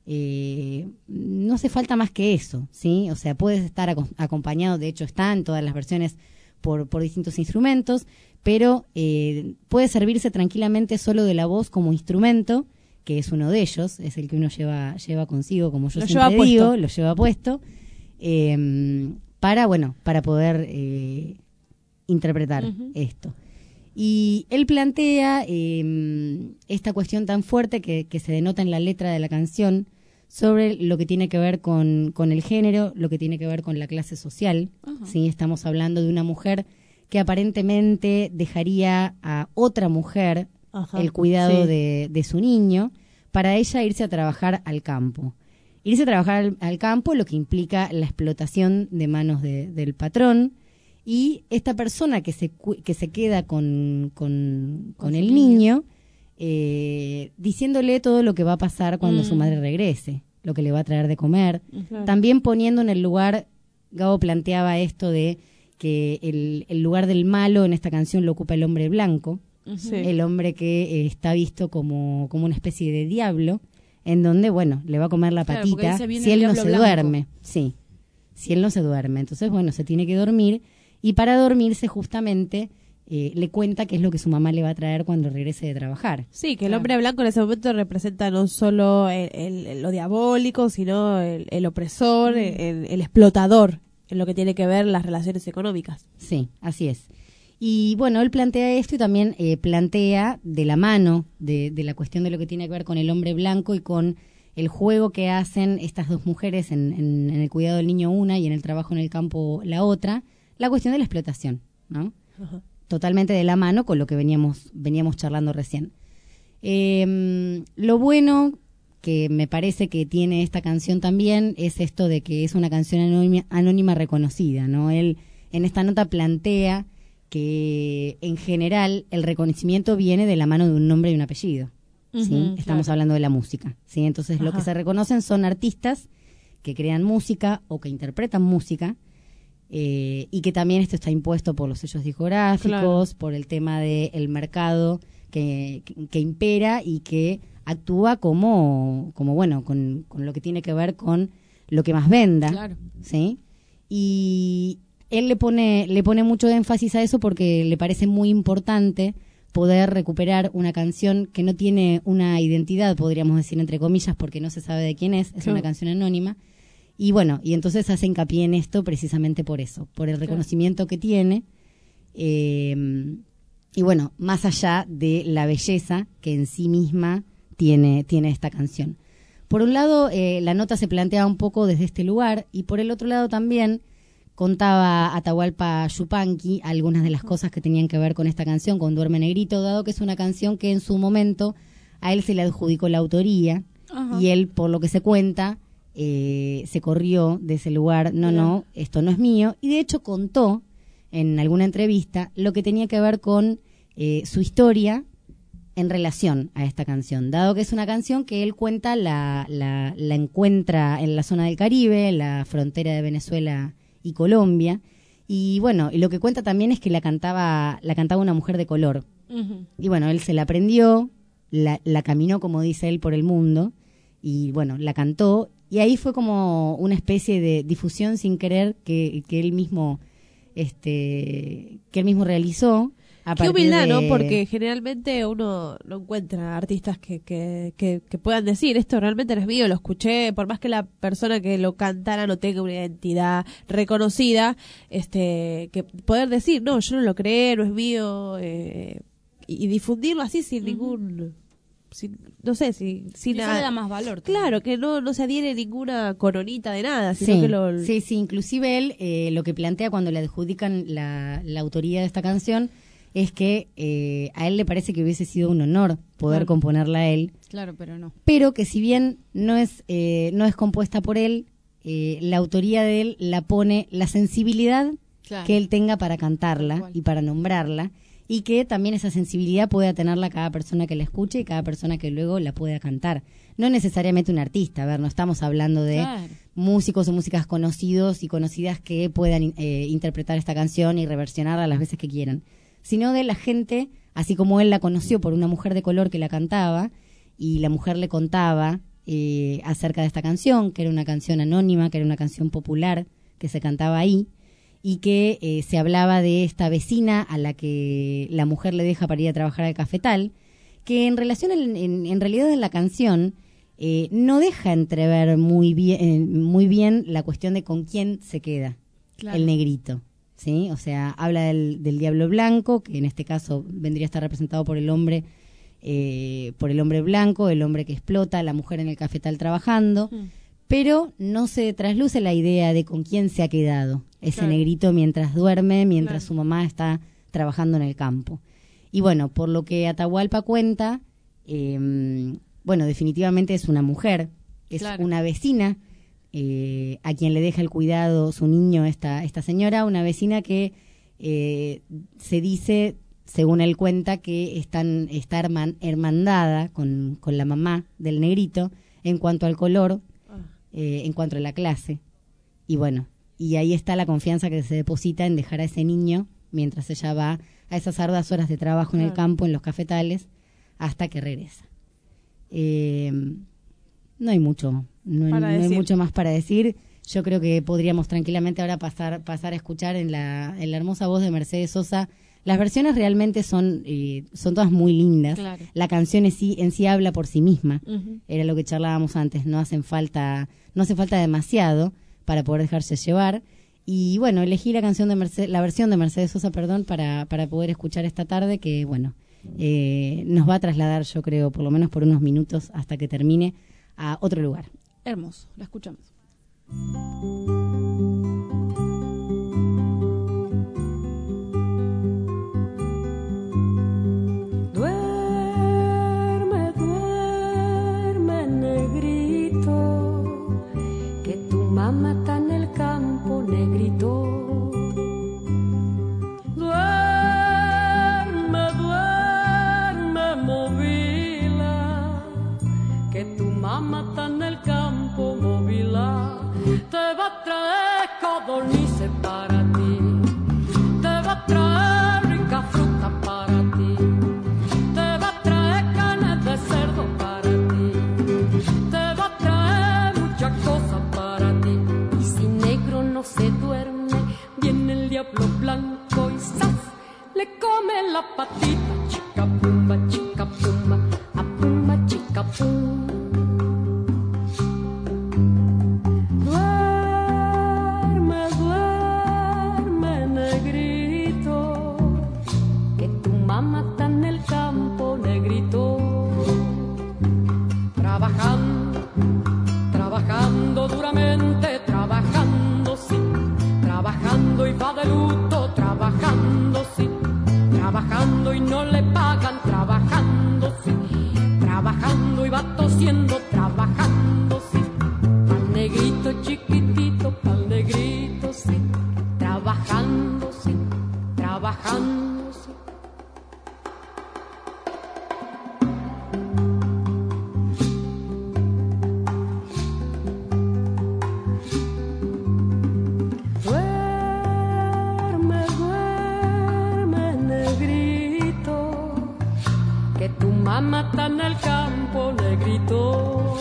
no hace falta más que eso, ¿sí? O sea, puedes estar acompañado, de hecho está en todas las versiones por distintos instrumentos, pero puede servirse tranquilamente solo de la voz como instrumento, que es uno de ellos, es el que uno lleva consigo, como yo siempre digo, lo lleva puesto, para poder interpretar esto. Y él plantea esta cuestión tan fuerte que se denota en la letra de la canción sobre lo que tiene que ver con el género, lo que tiene que ver con la clase social. ¿Sí? Estamos hablando de una mujer que aparentemente dejaría a otra mujer el cuidado de su niño para ella irse a trabajar al campo. Irse a trabajar al campo, lo que implica la explotación de manos del patrón, y esta persona que se queda con el niño, diciéndole todo lo que va a pasar cuando su madre regrese, lo que le va a traer de comer. También poniendo en el lugar, Gabo planteaba esto de que el lugar del malo en esta canción lo ocupa el hombre blanco, el hombre que está visto como una especie de diablo, en donde, bueno, le va a comer la patita si él no se duerme. Sí, si él no se duerme. Entonces, bueno, se tiene que dormir. Y para dormirse justamente le cuenta qué es lo que su mamá le va a traer cuando regrese de trabajar. Sí, que el hombre blanco en ese momento representa no solo lo diabólico, sino el opresor, el explotador, en lo que tiene que ver las relaciones económicas. Sí, así es. Y bueno, él plantea esto y también plantea de la mano de la cuestión de lo que tiene que ver con el hombre blanco y con el juego que hacen estas dos mujeres en el cuidado del niño una y en el trabajo en el campo la otra, la cuestión de la explotación, ¿no? Totalmente de la mano con lo que veníamos charlando recién. Lo bueno que me parece que tiene esta canción también es esto de que es una canción anónima reconocida, ¿no? Él en esta nota plantea que en general el reconocimiento viene de la mano de un nombre y un apellido, ¿sí? Estamos hablando de la música, ¿sí? Entonces lo que se reconocen son artistas que crean música o que interpretan música, y que también esto está impuesto por los sellos discográficos, por el tema del mercado que impera y que actúa como bueno, con lo que tiene que ver con lo que más venda, ¿sí? Y él le pone mucho énfasis a eso porque le parece muy importante poder recuperar una canción que no tiene una identidad, podríamos decir entre comillas, porque no se sabe de quién es una canción anónima. Y bueno, y entonces hace hincapié en esto precisamente por eso, por el reconocimiento que tiene, y bueno, más allá de la belleza que en sí misma tiene esta canción. Por un lado, la nota se plantea un poco desde este lugar, y por el otro lado también, contaba Atahualpa Yupanqui algunas de las cosas que tenían que ver con esta canción, con Duerme Negrito, dado que es una canción que en su momento a él se le adjudicó la autoría. Ajá. Y él, por lo que se cuenta, se corrió de ese lugar. No, esto no es mío. Y de hecho contó en alguna entrevista lo que tenía que ver con su historia en relación a esta canción, dado que es una canción que él cuenta, la encuentra en la zona del Caribe, en la frontera de Venezuela y Colombia, y bueno, y lo que cuenta también es que la cantaba una mujer de color. Uh-huh. Y bueno, él se la aprendió, la caminó, como dice él, por el mundo, y bueno, la cantó, y ahí fue como una especie de difusión sin querer que él mismo realizó. Qué humildad, ¿no? Porque generalmente uno no encuentra artistas que puedan decir, esto realmente no es mío, lo escuché, por más que la persona que lo cantara no tenga una identidad reconocida, que poder decir, no, yo no lo creé, no es mío, y difundirlo así sin ningún... no sé, sin nada. Le da más valor. Claro, que no se adhiere ninguna coronita de nada, sino que lo... Sí, inclusive él lo que plantea cuando le adjudican la autoría de esta canción es que a él le parece que hubiese sido un honor poder componerla a él. Claro, pero no. Pero que si bien no es compuesta por él, la autoría de él la pone la sensibilidad que él tenga para cantarla y para nombrarla, y que también esa sensibilidad pueda tenerla cada persona que la escuche y cada persona que luego la pueda cantar. No necesariamente un artista, a ver, no estamos hablando de músicos o músicas conocidos y conocidas que puedan interpretar esta canción y reversionarla las veces que quieran, sino de la gente, así como él la conoció por una mujer de color que la cantaba, y la mujer le contaba acerca de esta canción, que era una canción anónima, que era una canción popular, que se cantaba ahí, y que se hablaba de esta vecina a la que la mujer le deja para ir a trabajar al cafetal, que en relación en realidad en la canción no deja entrever muy bien la cuestión de con quién se queda el negrito. ¿Sí? O sea, habla del diablo blanco, que en este caso vendría a estar representado por el hombre blanco, el hombre que explota, la mujer en el cafetal trabajando, pero no se trasluce la idea de con quién se ha quedado ese negrito mientras duerme, mientras su mamá está trabajando en el campo. Y bueno, por lo que Atahualpa cuenta, definitivamente es una mujer, es una vecina, a quien le deja el cuidado su niño esta señora, una vecina que se dice, según él cuenta, que está hermandada con la mamá del negrito en cuanto al color, en cuanto a la clase. Y bueno, y ahí está la confianza que se deposita en dejar a ese niño mientras ella va a esas arduas horas de trabajo en el campo, en los cafetales, hasta que regresa. No hay mucho más para decir. Yo creo que podríamos tranquilamente ahora pasar a escuchar en la hermosa voz de Mercedes Sosa. Las versiones realmente son todas muy lindas. La canción en sí habla por sí misma. Era lo que charlábamos antes. No hace falta demasiado para poder dejarse llevar. Y bueno, elegí la versión de Mercedes Sosa, para poder escuchar esta tarde, que bueno, nos va a trasladar, yo creo, por lo menos por unos minutos hasta que termine, a otro lugar. Hermoso, la escuchamos. Duerme, duerme, negrito, que tu mamá está en el campo, negrito. Duerme, duerme, movila, que tu mamá está en el campo, movila. Te va a traer codornices para ti, te va a traer rica fruta para ti, te va a traer carne de cerdo para ti, te va a traer muchas cosas para ti. Y si negro no se duerme, viene el diablo blanco y ¡zas! Le come la patita, chica pumba, a pumba, chica pumba. Mamá está en el campo, negrito, trabajando duramente, trabajando, sí, trabajando. trabajando y no le pagan, trabajando, sí, trabajando y va tosiendo, trabajando, sí, pa'l negrito chiquitito, pa'l negrito, sí, trabajando, sí, trabajando, sí. Mamá está en el campo, negrito,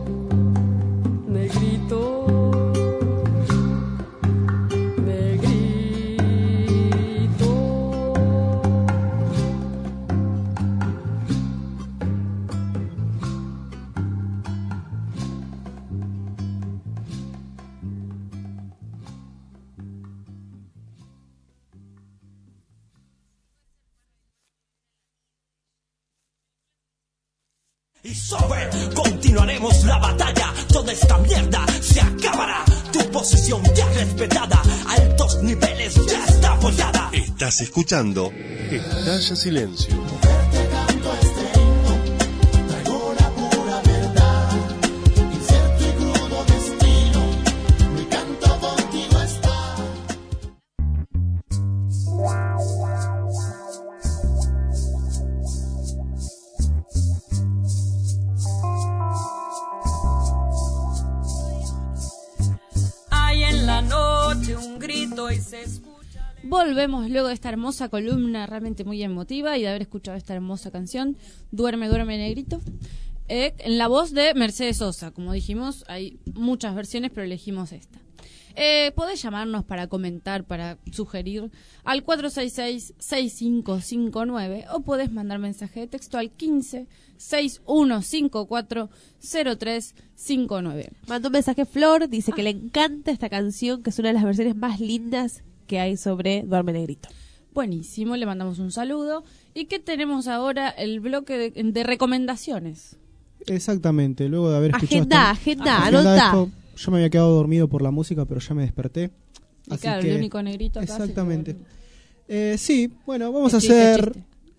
negrito, negrito. Y sobre, continuaremos la batalla. Toda esta mierda se acabará. Tu posición ya respetada, a altos niveles ya está apoyada. Estás escuchando Estalla Silencio. Volvemos luego de esta hermosa columna realmente muy emotiva y de haber escuchado esta hermosa canción, Duerme, duerme, negrito, en la voz de Mercedes Sosa. Como dijimos, hay muchas versiones, pero elegimos esta. Podés llamarnos para comentar, para sugerir al 466-6559 o podés mandar mensaje de texto al 15-6154-0359. Mandó un mensaje Flor, dice que le encanta esta canción, que es una de las versiones más lindas que hay sobre Duerme Negrito. Buenísimo, le mandamos un saludo. ¿Y qué tenemos ahora? El bloque de recomendaciones. Exactamente, luego de haber escuchado agenda, anota. Esto, yo me había quedado dormido por la música, pero ya me desperté. Y así claro, que, el único negrito acá. Exactamente. Sí, bueno, vamos a hacer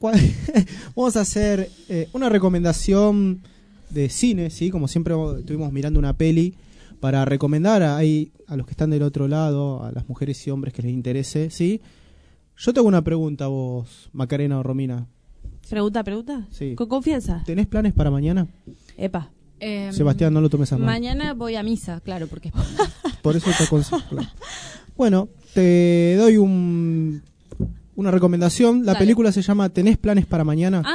una recomendación de cine, sí, como siempre estuvimos mirando una peli para recomendar a los que están del otro lado, a las mujeres y hombres que les interese, ¿sí? Yo te hago una pregunta a vos, Macarena o Romina. ¿Pregunta? Sí. ¿Con confianza? ¿Tenés planes para mañana? Epa. Sebastián, no lo tomes a mal. Mañana voy a misa, claro, porque es por eso te aconsejo. Claro. Bueno, te doy una recomendación. La película se llama ¿Tenés planes para mañana?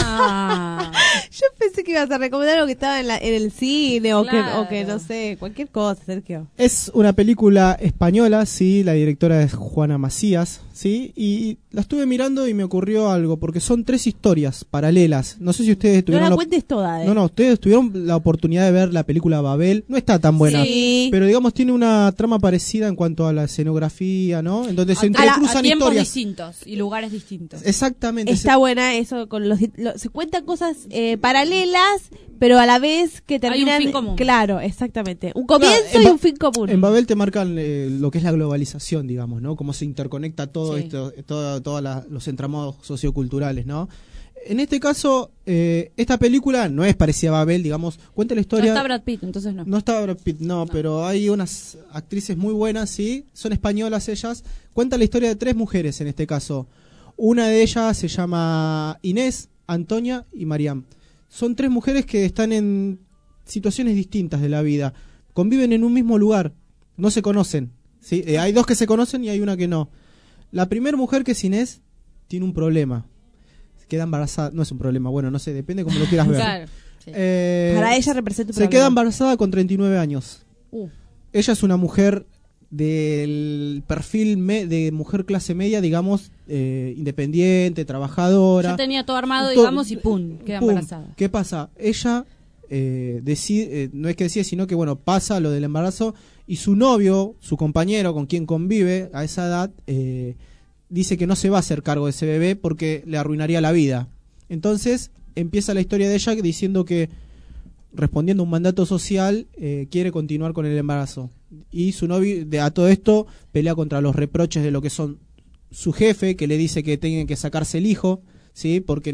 Yo pensé que ibas a recomendar algo que estaba en el cine claro. o que no sé, cualquier cosa, Sergio. Es una película española, sí, la directora es Juana Macías, sí, y la estuve mirando y me ocurrió algo, porque son 3 historias paralelas. No sé si ustedes tuvieron... No la cuentes toda, No, ustedes tuvieron la oportunidad de ver la película Babel. No está tan buena, sí, pero digamos tiene una trama parecida en cuanto a la escenografía, ¿no? Entonces se entrecruzan a tiempos historias distintos y lugares distintos. Exactamente. Está buena eso, con se cuentan cosas paralelas, pero a la vez que terminan... Hay un fin común. Claro, exactamente. Un comienzo y un fin común. En Babel te marcan lo que es la globalización, digamos, ¿no? Cómo se interconecta todo esto, todos los entramados socioculturales, ¿no? En este caso, esta película no es parecida a Babel, digamos, cuenta la historia... No está Brad Pitt, entonces no. No está Brad Pitt, no, pero hay unas actrices muy buenas, sí, son españolas ellas. Cuenta la historia de 3 mujeres en este caso. Una de ellas se llama Inés, Antonia y Mariam. Son 3 mujeres que están en situaciones distintas de la vida. Conviven en un mismo lugar, no se conocen, ¿sí? Hay 2 que se conocen y hay una que no. La primera mujer, que es Inés, tiene un problema. Queda embarazada, no es un problema, bueno, no sé, depende cómo lo quieras ver. Claro, sí. Para ella representa un problema. Se queda embarazada con 39 años. Ella es una mujer del perfil de mujer clase media, digamos, independiente, trabajadora. Ya tenía todo armado, digamos, y pum, queda embarazada. ¿Qué pasa? Ella decide, no es que decide, sino que bueno, pasa lo del embarazo y su novio, su compañero con quien convive a esa edad, dice que no se va a hacer cargo de ese bebé porque le arruinaría la vida. Entonces empieza la historia de ella diciendo que, respondiendo a un mandato social, quiere continuar con el embarazo. Y su novio, a todo esto, pelea contra los reproches de lo que son su jefe que le dice que tienen que sacarse el hijo, ¿sí? Porque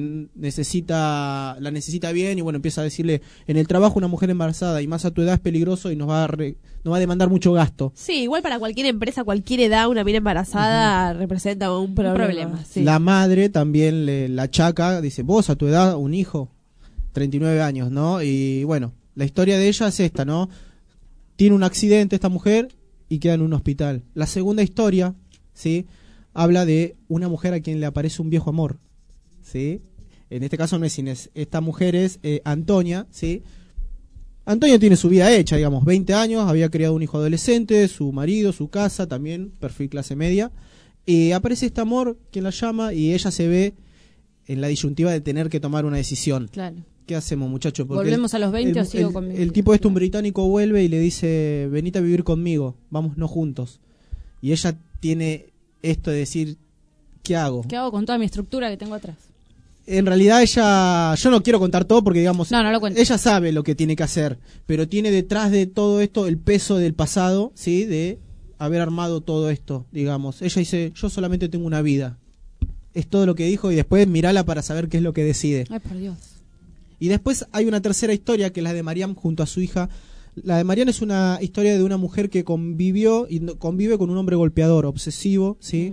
la necesita bien, y bueno, empieza a decirle, en el trabajo una mujer embarazada y más a tu edad es peligroso y nos va a demandar mucho gasto. Sí, igual para cualquier empresa, cualquier edad, una mina embarazada representa un problema. Sí. La madre también la achaca, dice, vos a tu edad un hijo, 39 años, ¿no? Y bueno, la historia de ella es esta, ¿no? Tiene un accidente esta mujer y queda en un hospital. La segunda historia, ¿sí? Habla de una mujer a quien le aparece un viejo amor, ¿sí? En este caso no es Inés, esta mujer es Antonia, ¿sí? Antonia tiene su vida hecha, digamos, 20 años, había criado un hijo adolescente, su marido, su casa, también perfil clase media, y aparece este amor, quien la llama, y ella se ve en la disyuntiva de tener que tomar una decisión. Claro. ¿Qué hacemos, muchachos? ¿Volvemos a los 20 o sigo conmigo? El tipo un británico vuelve y le dice, venite a vivir conmigo, vámonos juntos. Y ella tiene esto de decir, ¿qué hago? ¿Qué hago con toda mi estructura que tengo atrás? En realidad yo no quiero contar todo porque digamos, no lo cuento. Ella sabe lo que tiene que hacer, pero tiene detrás de todo esto el peso del pasado, ¿sí? De haber armado todo esto, digamos. Ella dice, yo solamente tengo una vida. Es todo lo que dijo y después mirala para saber qué es lo que decide. Ay, por Dios. Y después hay una tercera historia que es la de Mariam junto a su hija. La de Mariam es una historia de una mujer que convive con un hombre golpeador, obsesivo, ¿sí?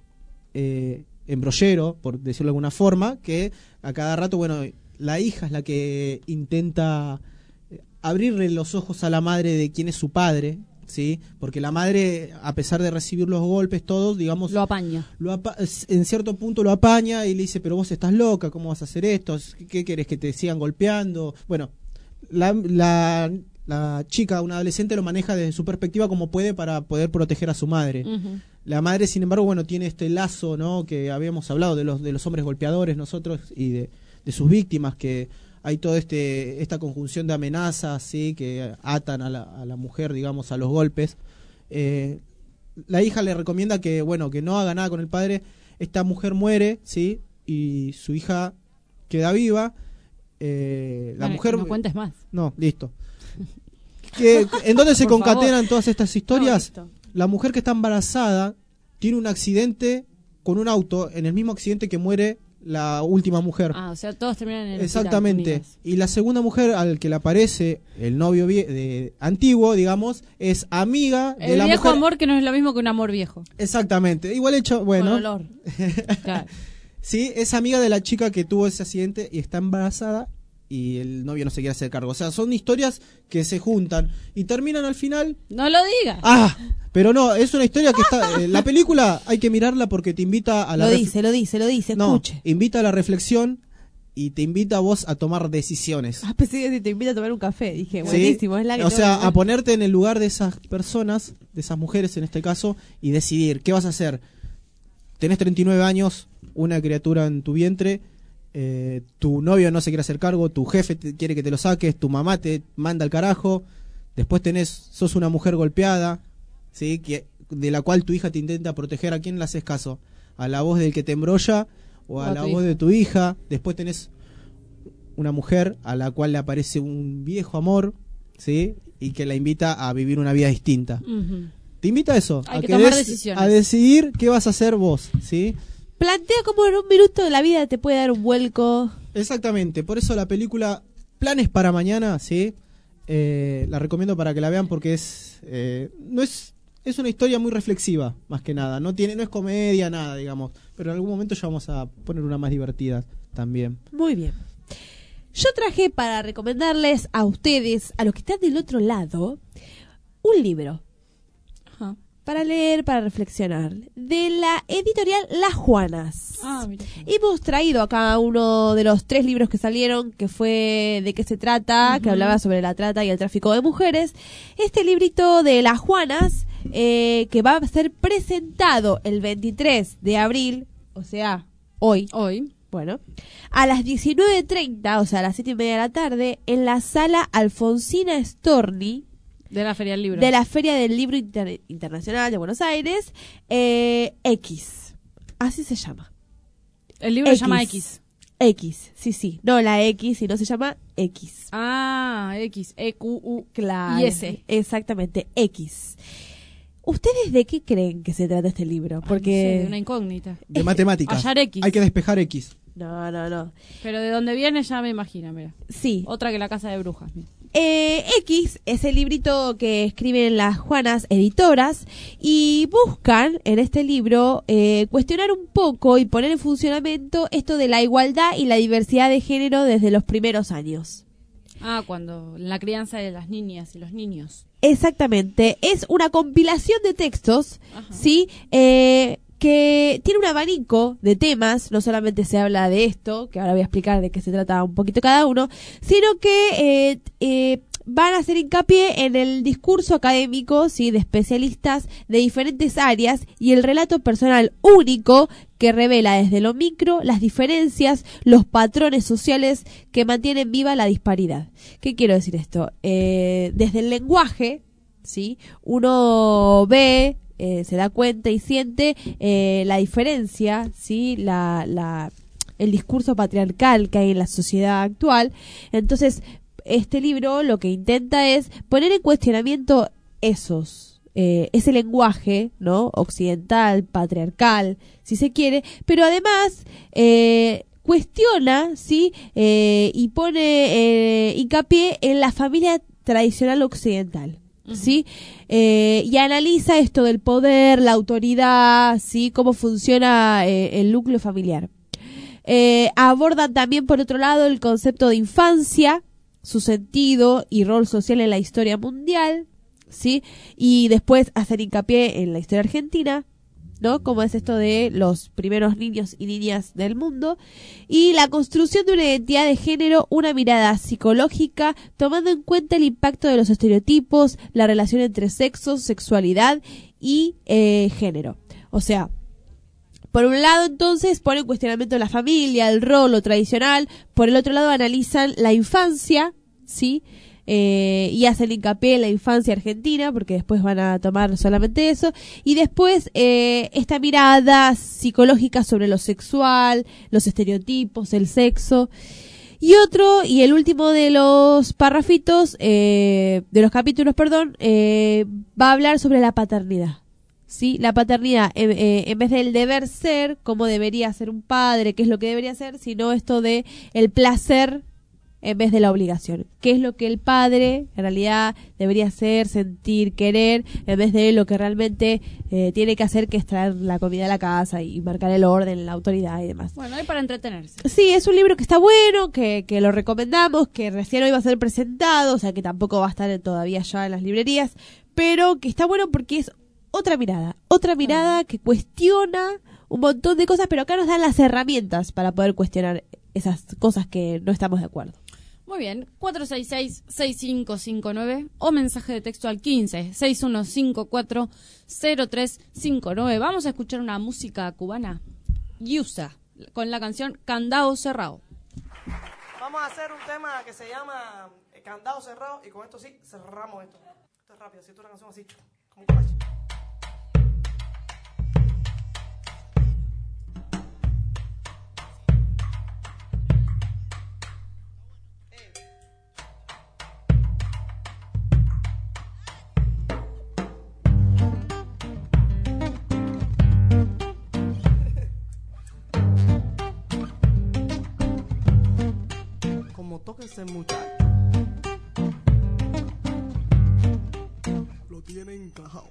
Embrollero, por decirlo de alguna forma, que a cada rato, bueno, la hija es la que intenta abrirle los ojos a la madre de quién es su padre, ¿sí? Porque la madre, a pesar de recibir los golpes, todos, digamos... Lo apaña. En cierto punto lo apaña y le dice, pero vos estás loca, ¿cómo vas a hacer esto? ¿Qué querés, que te sigan golpeando? Bueno, la chica, una adolescente, lo maneja desde su perspectiva como puede para poder proteger a su madre. Uh-huh. La madre, sin embargo, bueno, tiene este lazo, ¿no? Que habíamos hablado de los hombres golpeadores nosotros y de sus víctimas, que hay toda esta conjunción de amenazas, ¿sí? Que atan a la mujer, digamos, a los golpes. La hija le recomienda que, bueno, que no haga nada con el padre. Esta mujer muere, ¿sí? Y su hija queda viva. Mujer... No cuentes más. No, listo. ¿En dónde se concatenan todas estas historias? No, la mujer que está embarazada tiene un accidente con un auto, en el mismo accidente que muere la última mujer. O sea, todos terminan en el Exactamente. hospital, y la segunda mujer al que le aparece el novio antiguo, digamos, es amiga de la mujer. El viejo amor, que no es lo mismo que un amor viejo. Exactamente. Igual hecho, bueno. Con olor. Claro. Sí, es amiga de la chica que tuvo ese accidente y está embarazada y el novio no se quiere hacer cargo. O sea, son historias que se juntan y terminan al final... ¡No lo digas! Pero no, es una historia que está... la película hay que mirarla porque te invita a la... Lo dice, escuche. No, invita a la reflexión y te invita a vos a tomar decisiones. Pensé que te invita a tomar un café. Dije, buenísimo, ¿sí? Es la que... O sea, a ponerte en el lugar de esas personas, de esas mujeres en este caso, y decidir qué vas a hacer. Tenés 39 años, una criatura en tu vientre... tu novio no se quiere hacer cargo, tu jefe quiere que te lo saques, tu mamá te manda al carajo, después sos una mujer golpeada, ¿sí? De la cual tu hija te intenta proteger. ¿A quién le haces caso? ¿A la voz del que te embrolla o a la voz de tu hija? Después tenés una mujer a la cual le aparece un viejo amor, ¿sí? Y que la invita a vivir una vida distinta. Uh-huh. Te invita a eso, hay que tomar decisiones, a decidir qué vas a hacer vos, ¿sí? Plantea como en un minuto de la vida te puede dar un vuelco. Exactamente, por eso la película Planes para Mañana, ¿sí? La recomiendo para que la vean porque es una historia muy reflexiva, más que nada. No es comedia, nada, digamos. Pero en algún momento ya vamos a poner una más divertida también. Muy bien. Yo traje para recomendarles a ustedes, a los que están del otro lado, un libro. Ajá. Para leer, para reflexionar, de la editorial Las Juanas. Mira. Hemos traído acá uno de los 3 libros que salieron, que fue ¿De qué se trata?, que hablaba sobre la trata y el tráfico de mujeres. Este librito de Las Juanas, que va a ser presentado el 23 de abril, o sea, hoy, bueno, a las 19:30, o sea, a las 7:30 de la tarde, en la sala Alfonsina Storni, de la Feria del Libro. De la Feria del Libro Internacional de Buenos Aires. X. Así se llama. El libro se llama X. X, sí. No la X, sino se llama X. X. EQU. Claro. Y S. Exactamente, X. ¿Ustedes de qué creen que se trata este libro? Porque No sé, de una incógnita. De matemáticas. Hallar X. Hay que despejar X. No. Pero de dónde viene ya me imagino, mira. Sí. Otra que la casa de brujas. X es el librito que escriben las Juanas editoras y buscan en este libro cuestionar un poco y poner en funcionamiento esto de la igualdad y la diversidad de género desde los primeros años. Cuando la crianza de las niñas y los niños. Exactamente, es una compilación de textos, ¿sí? Que tiene un abanico de temas, no solamente se habla de esto, que ahora voy a explicar de qué se trata un poquito cada uno, sino que van a hacer hincapié en el discurso académico, ¿sí? De especialistas de diferentes áreas y el relato personal único que revela desde lo micro las diferencias, los patrones sociales que mantienen viva la disparidad. ¿Qué quiero decir esto? Desde el lenguaje, ¿sí? Uno ve, se da cuenta y siente la diferencia, ¿sí? El discurso patriarcal que hay en la sociedad actual. Entonces, este libro lo que intenta es poner en cuestionamiento ese lenguaje, ¿no? Occidental, patriarcal, si se quiere, pero además cuestiona, ¿sí? Y pone hincapié en la familia tradicional occidental, ¿sí? Y analiza esto del poder, la autoridad, ¿sí? Cómo funciona el núcleo familiar. Abordan también, por otro lado, el concepto de infancia, su sentido y rol social en la historia mundial, ¿sí? Y después hacer hincapié en la historia argentina, ¿no? Como es esto de los primeros niños y niñas del mundo. Y la construcción de una identidad de género, una mirada psicológica, tomando en cuenta el impacto de los estereotipos, la relación entre sexos, sexualidad y género. O sea, por un lado, entonces, ponen en cuestionamiento la familia, el rol, lo tradicional. Por el otro lado, analizan la infancia, ¿sí? Y hacen hincapié en la infancia argentina, porque después van a tomar solamente eso. Y después, esta mirada psicológica sobre lo sexual, los estereotipos, el sexo. Y el último de los párrafitos, de los capítulos, va a hablar sobre la paternidad. Sí, la paternidad, en vez del deber ser, cómo debería ser un padre, qué es lo que debería ser, sino esto de el placer en vez de la obligación. ¿Qué es lo que el padre en realidad debería hacer, sentir, querer, en vez de lo que realmente tiene que hacer, que es traer la comida a la casa y marcar el orden, la autoridad y demás? Bueno, hay para entretenerse. Sí, es un libro que está bueno, que lo recomendamos, que recién hoy va a ser presentado, o sea que tampoco va a estar todavía ya en las librerías, pero que está bueno porque es otra mirada que cuestiona un montón de cosas, pero acá nos dan las herramientas para poder cuestionar esas cosas que no estamos de acuerdo. Muy bien, 466-6559 o mensaje de texto al 15-6154-0359. Vamos a escuchar una música cubana, Yusa, con la canción Candado Cerrado. Vamos a hacer un tema que se llama Candado Cerrado y con esto sí cerramos esto. Esto es rápido, si tú una canción así, como un caballo. Tóquese muchacho, lo tiene encajado.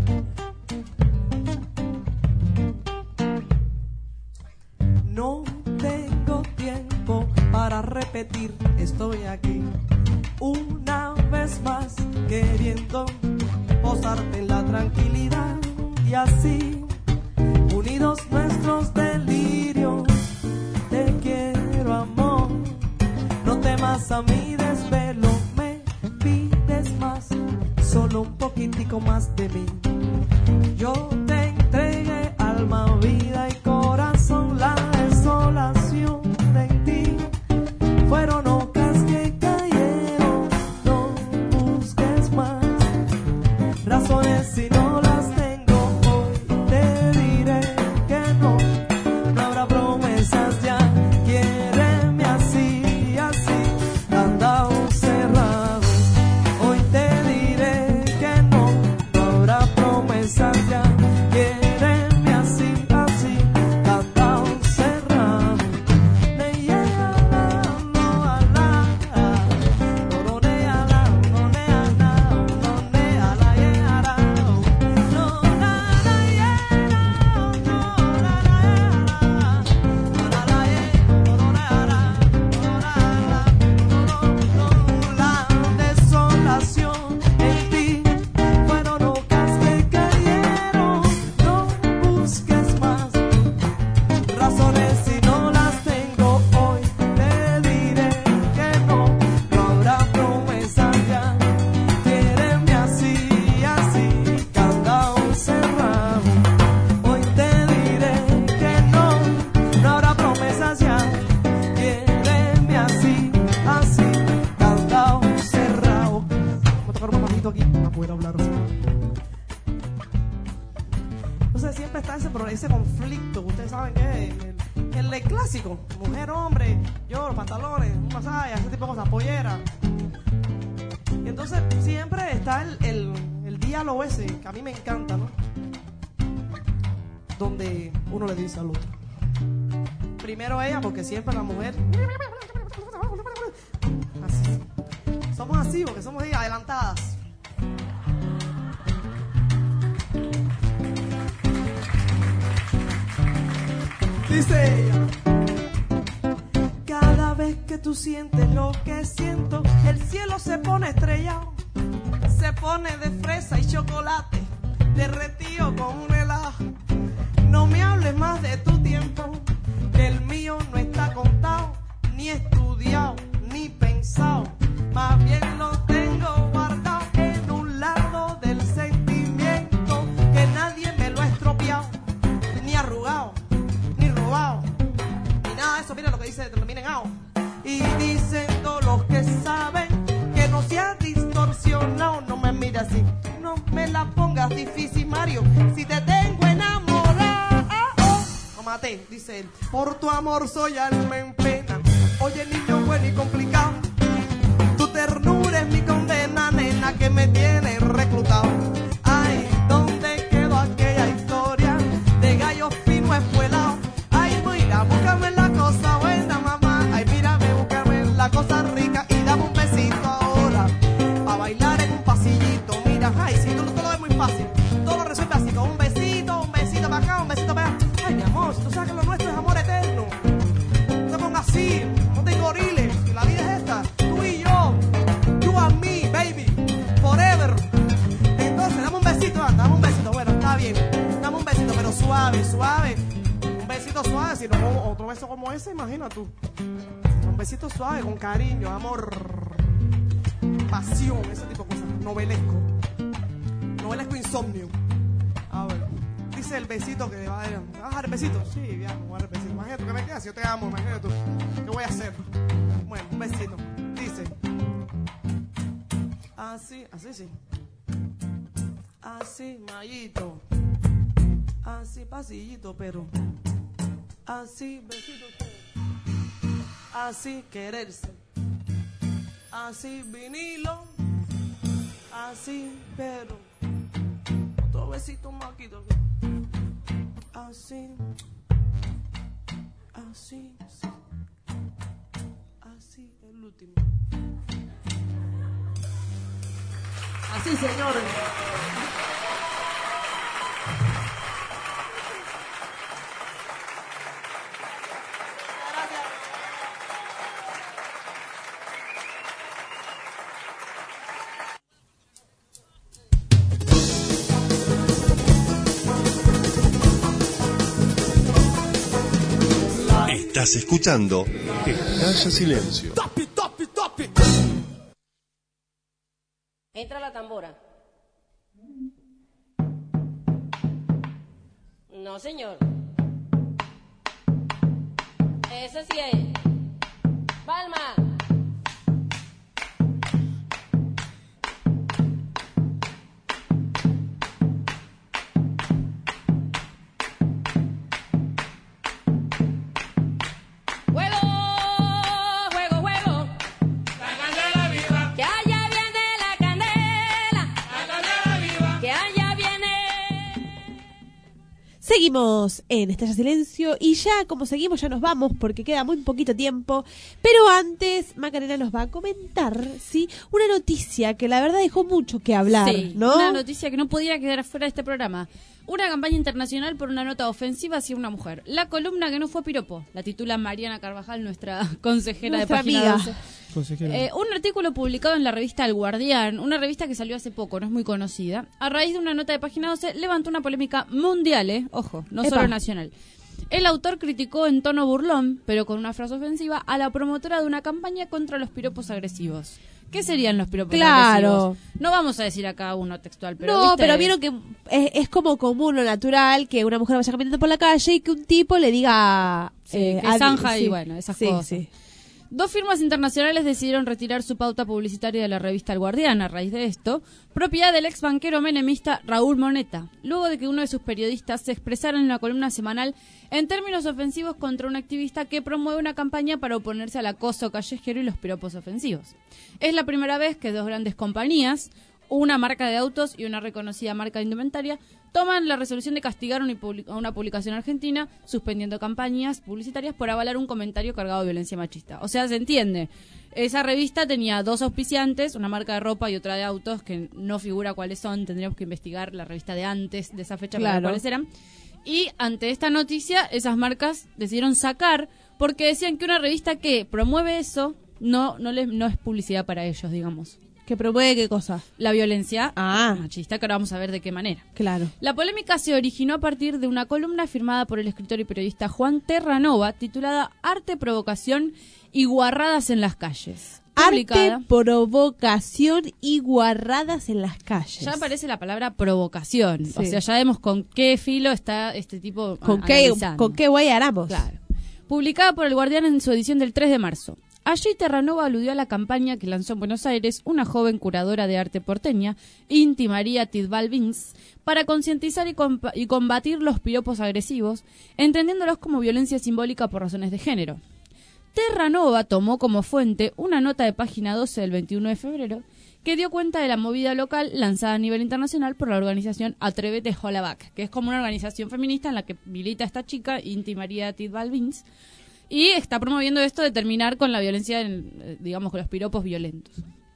No tengo tiempo para repetir, estoy aquí una vez más queriendo posarte en la tranquilidad y así unidos nuestros delirios. Te quiero, amor. No temas a mi desvelo, me pides más, solo un poquitico más de mí. Yo te entregué alma, vida y corazón, la desolación de ti. Fueron ocas que cayeron, no busques más razones si no las tengo. Hoy te diré que no habrá promesas ya, quiéreme así. Candados cerrados, hoy te diré que no habrá promesas. entonces siempre está ese conflicto. Ustedes saben que es el clásico. Mujer, hombre, yo, pantalones, un masaje, ese tipo de cosas, pollera. Y entonces siempre está el diálogo ese, que a mí me encanta, ¿no? Donde uno le dice al otro. Primero ella, porque siempre la mujer... Así. Somos así, porque somos adelantadas. Dice ella: cada vez que tú sientes lo que siento, el cielo se pone estrellado, se pone de fresa y chocolate, derretido con un helado. No me hables más de tu tiempo, que el mío no está contado, ni estudiado, ni pensado, más bien lo tengo guardado en un lado del sentimiento, que nadie me lo ha estropeado, ni arrugado, ni robado, ni nada de eso. Mira lo que dice, miren, y dicen todos los que saben que no se ha distorsionado. No me mires así, no me la pongas difícil, Mario, si te tengo enamorado. Lo maté, dice él, por tu amor soy alma en pena. Oye, niño bueno y complicado, tu ternura es mi condena, nena, que me tiene reclutado. Ay, ¿dónde quedó aquella historia de gallos finos espuelados? Ay, mira, búscame la cosa buena, mamá. Ay, mírame, búscame la cosa rica y dame un besito ahora, pa' bailar en un pasillito. Mira, ay, si tú lo ves muy fácil, todo lo resuelve así, con un besito para acá, un besito para allá. Ay, mi amor, si tú sabes que lo nuestro es amor eterno, no te pongas así, no te engoriles, que la vida es esta, tú y yo, you and me, baby, forever. Entonces, dame un besito, anda, dame un besito. Bueno, está bien, dame un besito, pero suave, suave. Un besito suave, si no, otro beso como ese, imagina tú. Un besito suave, con cariño, amor, pasión, ese tipo de cosas. Novelesco insomnio. A ver, dice el besito que va a dar el besito. Sí, ya, voy a dar el besito. Imagínate que me quedas, si yo te amo, imagínate tú. ¿Qué voy a hacer? Bueno, un besito. Dice: así, sí. Así, mallito. Así, pasillito, pero así, besito. Así, quererse. Así, vinilo. Así, pero otro besito, maquito. Así, así, así, el último. Así, señores. Estás escuchando Estalla Silencio. Entra la tambora. No, señor. Ese sí es. Palma. Seguimos en Estalla Silencio y ya como seguimos ya nos vamos porque queda muy poquito tiempo, pero antes Macarena nos va a comentar, ¿sí?, una noticia que la verdad dejó mucho que hablar, sí, ¿no? Una noticia que no podía quedar fuera de este programa. Una campaña internacional por una nota ofensiva hacia una mujer. La columna que no fue piropo, la titula Mariana Carvajal, nuestra consejera nuestra de Página amiga. 12. Un artículo publicado en la revista El Guardián, una revista que salió hace poco, no es muy conocida, a raíz de una nota de Página 12, levantó una polémica mundial, ojo, no Epa. solo nacional. El autor criticó en tono burlón, pero con una frase ofensiva, a la promotora de una campaña contra los piropos agresivos. ¿Qué serían los piropos agresivos? No vamos a decir acá uno textual, pero no, ¿viste? pero vieron que es como común, lo natural, que una mujer vaya caminando por la calle y que un tipo le diga... que zanja y bueno, esas cosas. Sí. 2 firmas internacionales decidieron retirar su pauta publicitaria de la revista El Guardián a raíz de esto, propiedad del ex banquero menemista Raúl Moneta, luego de que uno de sus periodistas se expresara en una columna semanal en términos ofensivos contra un activista que promueve una campaña para oponerse al acoso callejero y los piropos ofensivos. Es la primera vez que 2 grandes compañías, una marca de autos y una reconocida marca de indumentaria, toman la resolución de castigar a una publicación argentina, suspendiendo campañas publicitarias por avalar un comentario cargado de violencia machista. O sea, se entiende. Esa revista tenía 2 auspiciantes, una marca de ropa y otra de autos, que no figura cuáles son, tendríamos que investigar la revista de antes de esa fecha para ver cuáles eran. Y ante esta noticia, esas marcas decidieron sacar, porque decían que una revista que promueve eso no es publicidad para ellos, digamos. ¿Que promueve qué cosa? La violencia machista, que ahora vamos a ver de qué manera. Claro. La polémica se originó a partir de una columna firmada por el escritor y periodista Juan Terranova, titulada Arte, Provocación y Guarradas en las Calles. Arte, provocación y guarradas en las calles. Ya aparece la palabra provocación. Sí. O sea, ya vemos con qué filo está este tipo con qué guay haramos. Claro. Publicada por El Guardián en su edición del 3 de marzo. Allí Terranova aludió a la campaña que lanzó en Buenos Aires una joven curadora de arte porteña, Inti María Tidbal Vins, para concientizar y combatir los piropos agresivos, entendiéndolos como violencia simbólica por razones de género. Terranova tomó como fuente una nota de página 12 del 21 de febrero que dio cuenta de la movida local lanzada a nivel internacional por la organización Atrévete Hollaback, que es como una organización feminista en la que milita esta chica, Inti María Tidbal Vins, y está promoviendo esto de terminar con la violencia, digamos, con los piropos violentos.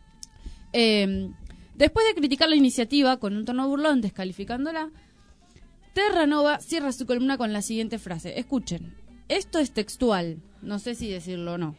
Después de criticar la iniciativa con un tono burlón, descalificándola, Terranova cierra su columna con la siguiente frase. Escuchen, esto es textual, no sé si decirlo o no.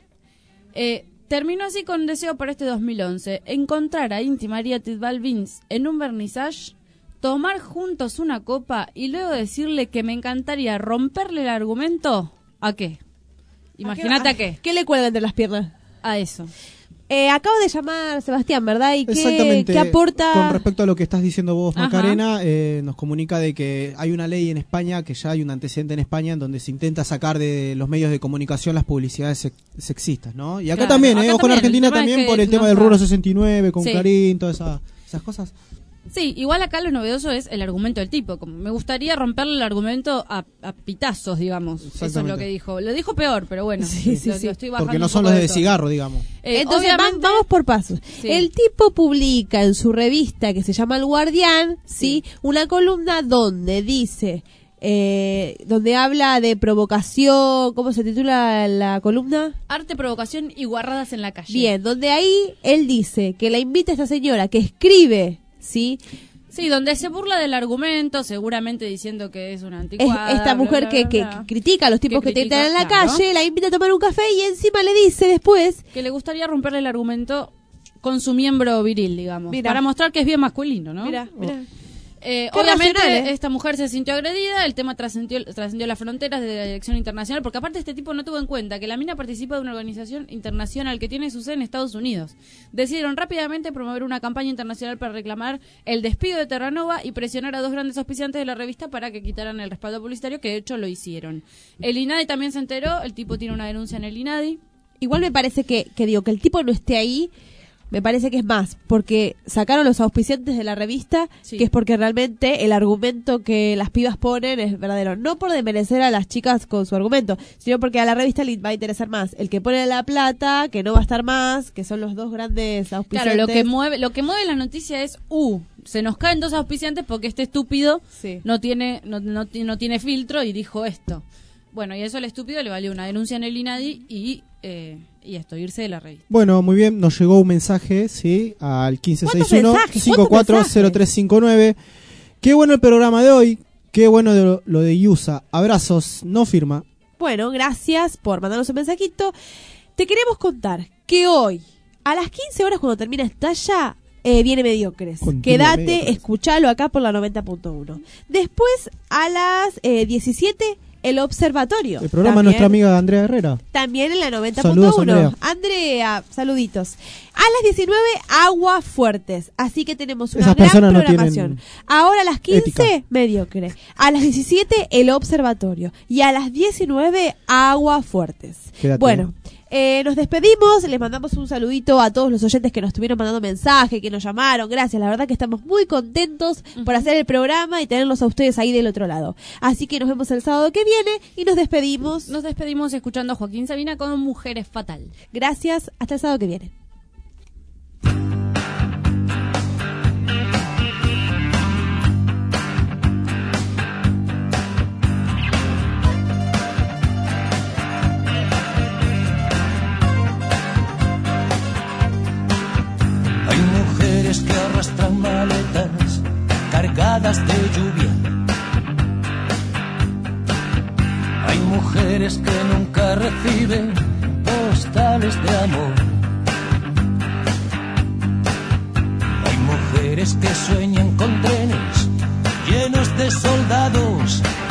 Terminó así con deseo para este 2011, encontrar a Inti María Tidbal Vins en un vernissage, tomar juntos una copa y luego decirle que me encantaría romperle el argumento. ¿A qué? Imagínate a qué. ¿Qué le cuelga entre las piernas? A eso. Acabo de llamar a Sebastián, ¿verdad? ¿Y qué aporta? Con respecto a lo que estás diciendo vos, Macarena, nos comunica de que hay una ley en España, que ya hay un antecedente en España, en donde se intenta sacar de los medios de comunicación las publicidades sexistas, ¿no? Y acá también, ojo, en Argentina también por el tema del Rubro 69, con Clarín, todas esas cosas. Sí, igual acá lo novedoso es el argumento del tipo. Como me gustaría romperle el argumento a pitazos, digamos. Eso es lo que dijo. Lo dijo peor, pero bueno. Lo estoy bajando. Porque no son los de cigarro, digamos. Entonces vamos por pasos. Sí. El tipo publica en su revista que se llama El Guardián, ¿sí? Una columna donde dice, donde habla de provocación. ¿Cómo se titula la columna? Arte, provocación y guarradas en la calle. Bien, donde ahí él dice que la invita a esta señora que escribe, ¿sí? Sí, donde se burla del argumento, seguramente diciendo que es una anticuada. Esta mujer que critica a los tipos que te entran en la calle, la invita a tomar un café y encima le dice después que le gustaría romperle el argumento con su miembro viril, digamos. Para mostrar que es bien masculino, ¿no? Mira. Obviamente esta mujer se sintió agredida, el tema trascendió las fronteras de la dirección internacional, porque aparte este tipo no tuvo en cuenta que la mina participa de una organización internacional que tiene su sede en Estados Unidos. Decidieron rápidamente promover una campaña internacional para reclamar el despido de Terranova y presionar a 2 grandes auspiciantes de la revista para que quitaran el respaldo publicitario, que de hecho lo hicieron. El INADI también se enteró, el tipo tiene una denuncia en el INADI. Igual me parece que el tipo no esté ahí. Me parece que es más, porque sacaron los auspiciantes de la revista, que es porque realmente el argumento que las pibas ponen es verdadero. No por desmerecer a las chicas con su argumento, sino porque a la revista le va a interesar más el que pone la plata, que no va a estar más, que son los 2 grandes auspiciantes. Claro, lo que mueve la noticia es, se nos caen 2 auspiciantes porque este estúpido no tiene filtro y dijo esto. Bueno, y eso al estúpido le valió una denuncia en el INADI y irse de la revista. Bueno, muy bien, nos llegó un mensaje, sí, al 1561-540359. Qué bueno el programa de hoy, qué bueno lo de Yusa. Abrazos, no firma. Bueno, gracias por mandarnos un mensajito. Te queremos contar que hoy, a las 15 horas cuando termina Estalla, viene Mediocres. Quédate, escuchalo acá por la 90.1. Después, a las 17, El Observatorio. El programa de nuestra amiga Andrea Herrera. También en la 90.1. Saludos, Andrea. Andrea, saluditos. A las 19, Aguas Fuertes. Así que tenemos una gran programación. Ahora a las 15, ética. Mediocre. A las 17, El Observatorio. Y a las 19, Aguas Fuertes. Quédate. Bueno, Nos despedimos, les mandamos un saludito a todos los oyentes que nos estuvieron mandando mensaje, que nos llamaron. Gracias, la verdad que estamos muy contentos por hacer el programa y tenerlos a ustedes ahí del otro lado. Así que nos vemos el sábado que viene y nos despedimos. Nos despedimos escuchando a Joaquín Sabina con Mujeres Fatal. Gracias, hasta el sábado que viene. Hay mujeres que arrastran maletas cargadas de lluvia. Hay mujeres que nunca reciben postales de amor. Hay mujeres que sueñan con trenes llenos de soldados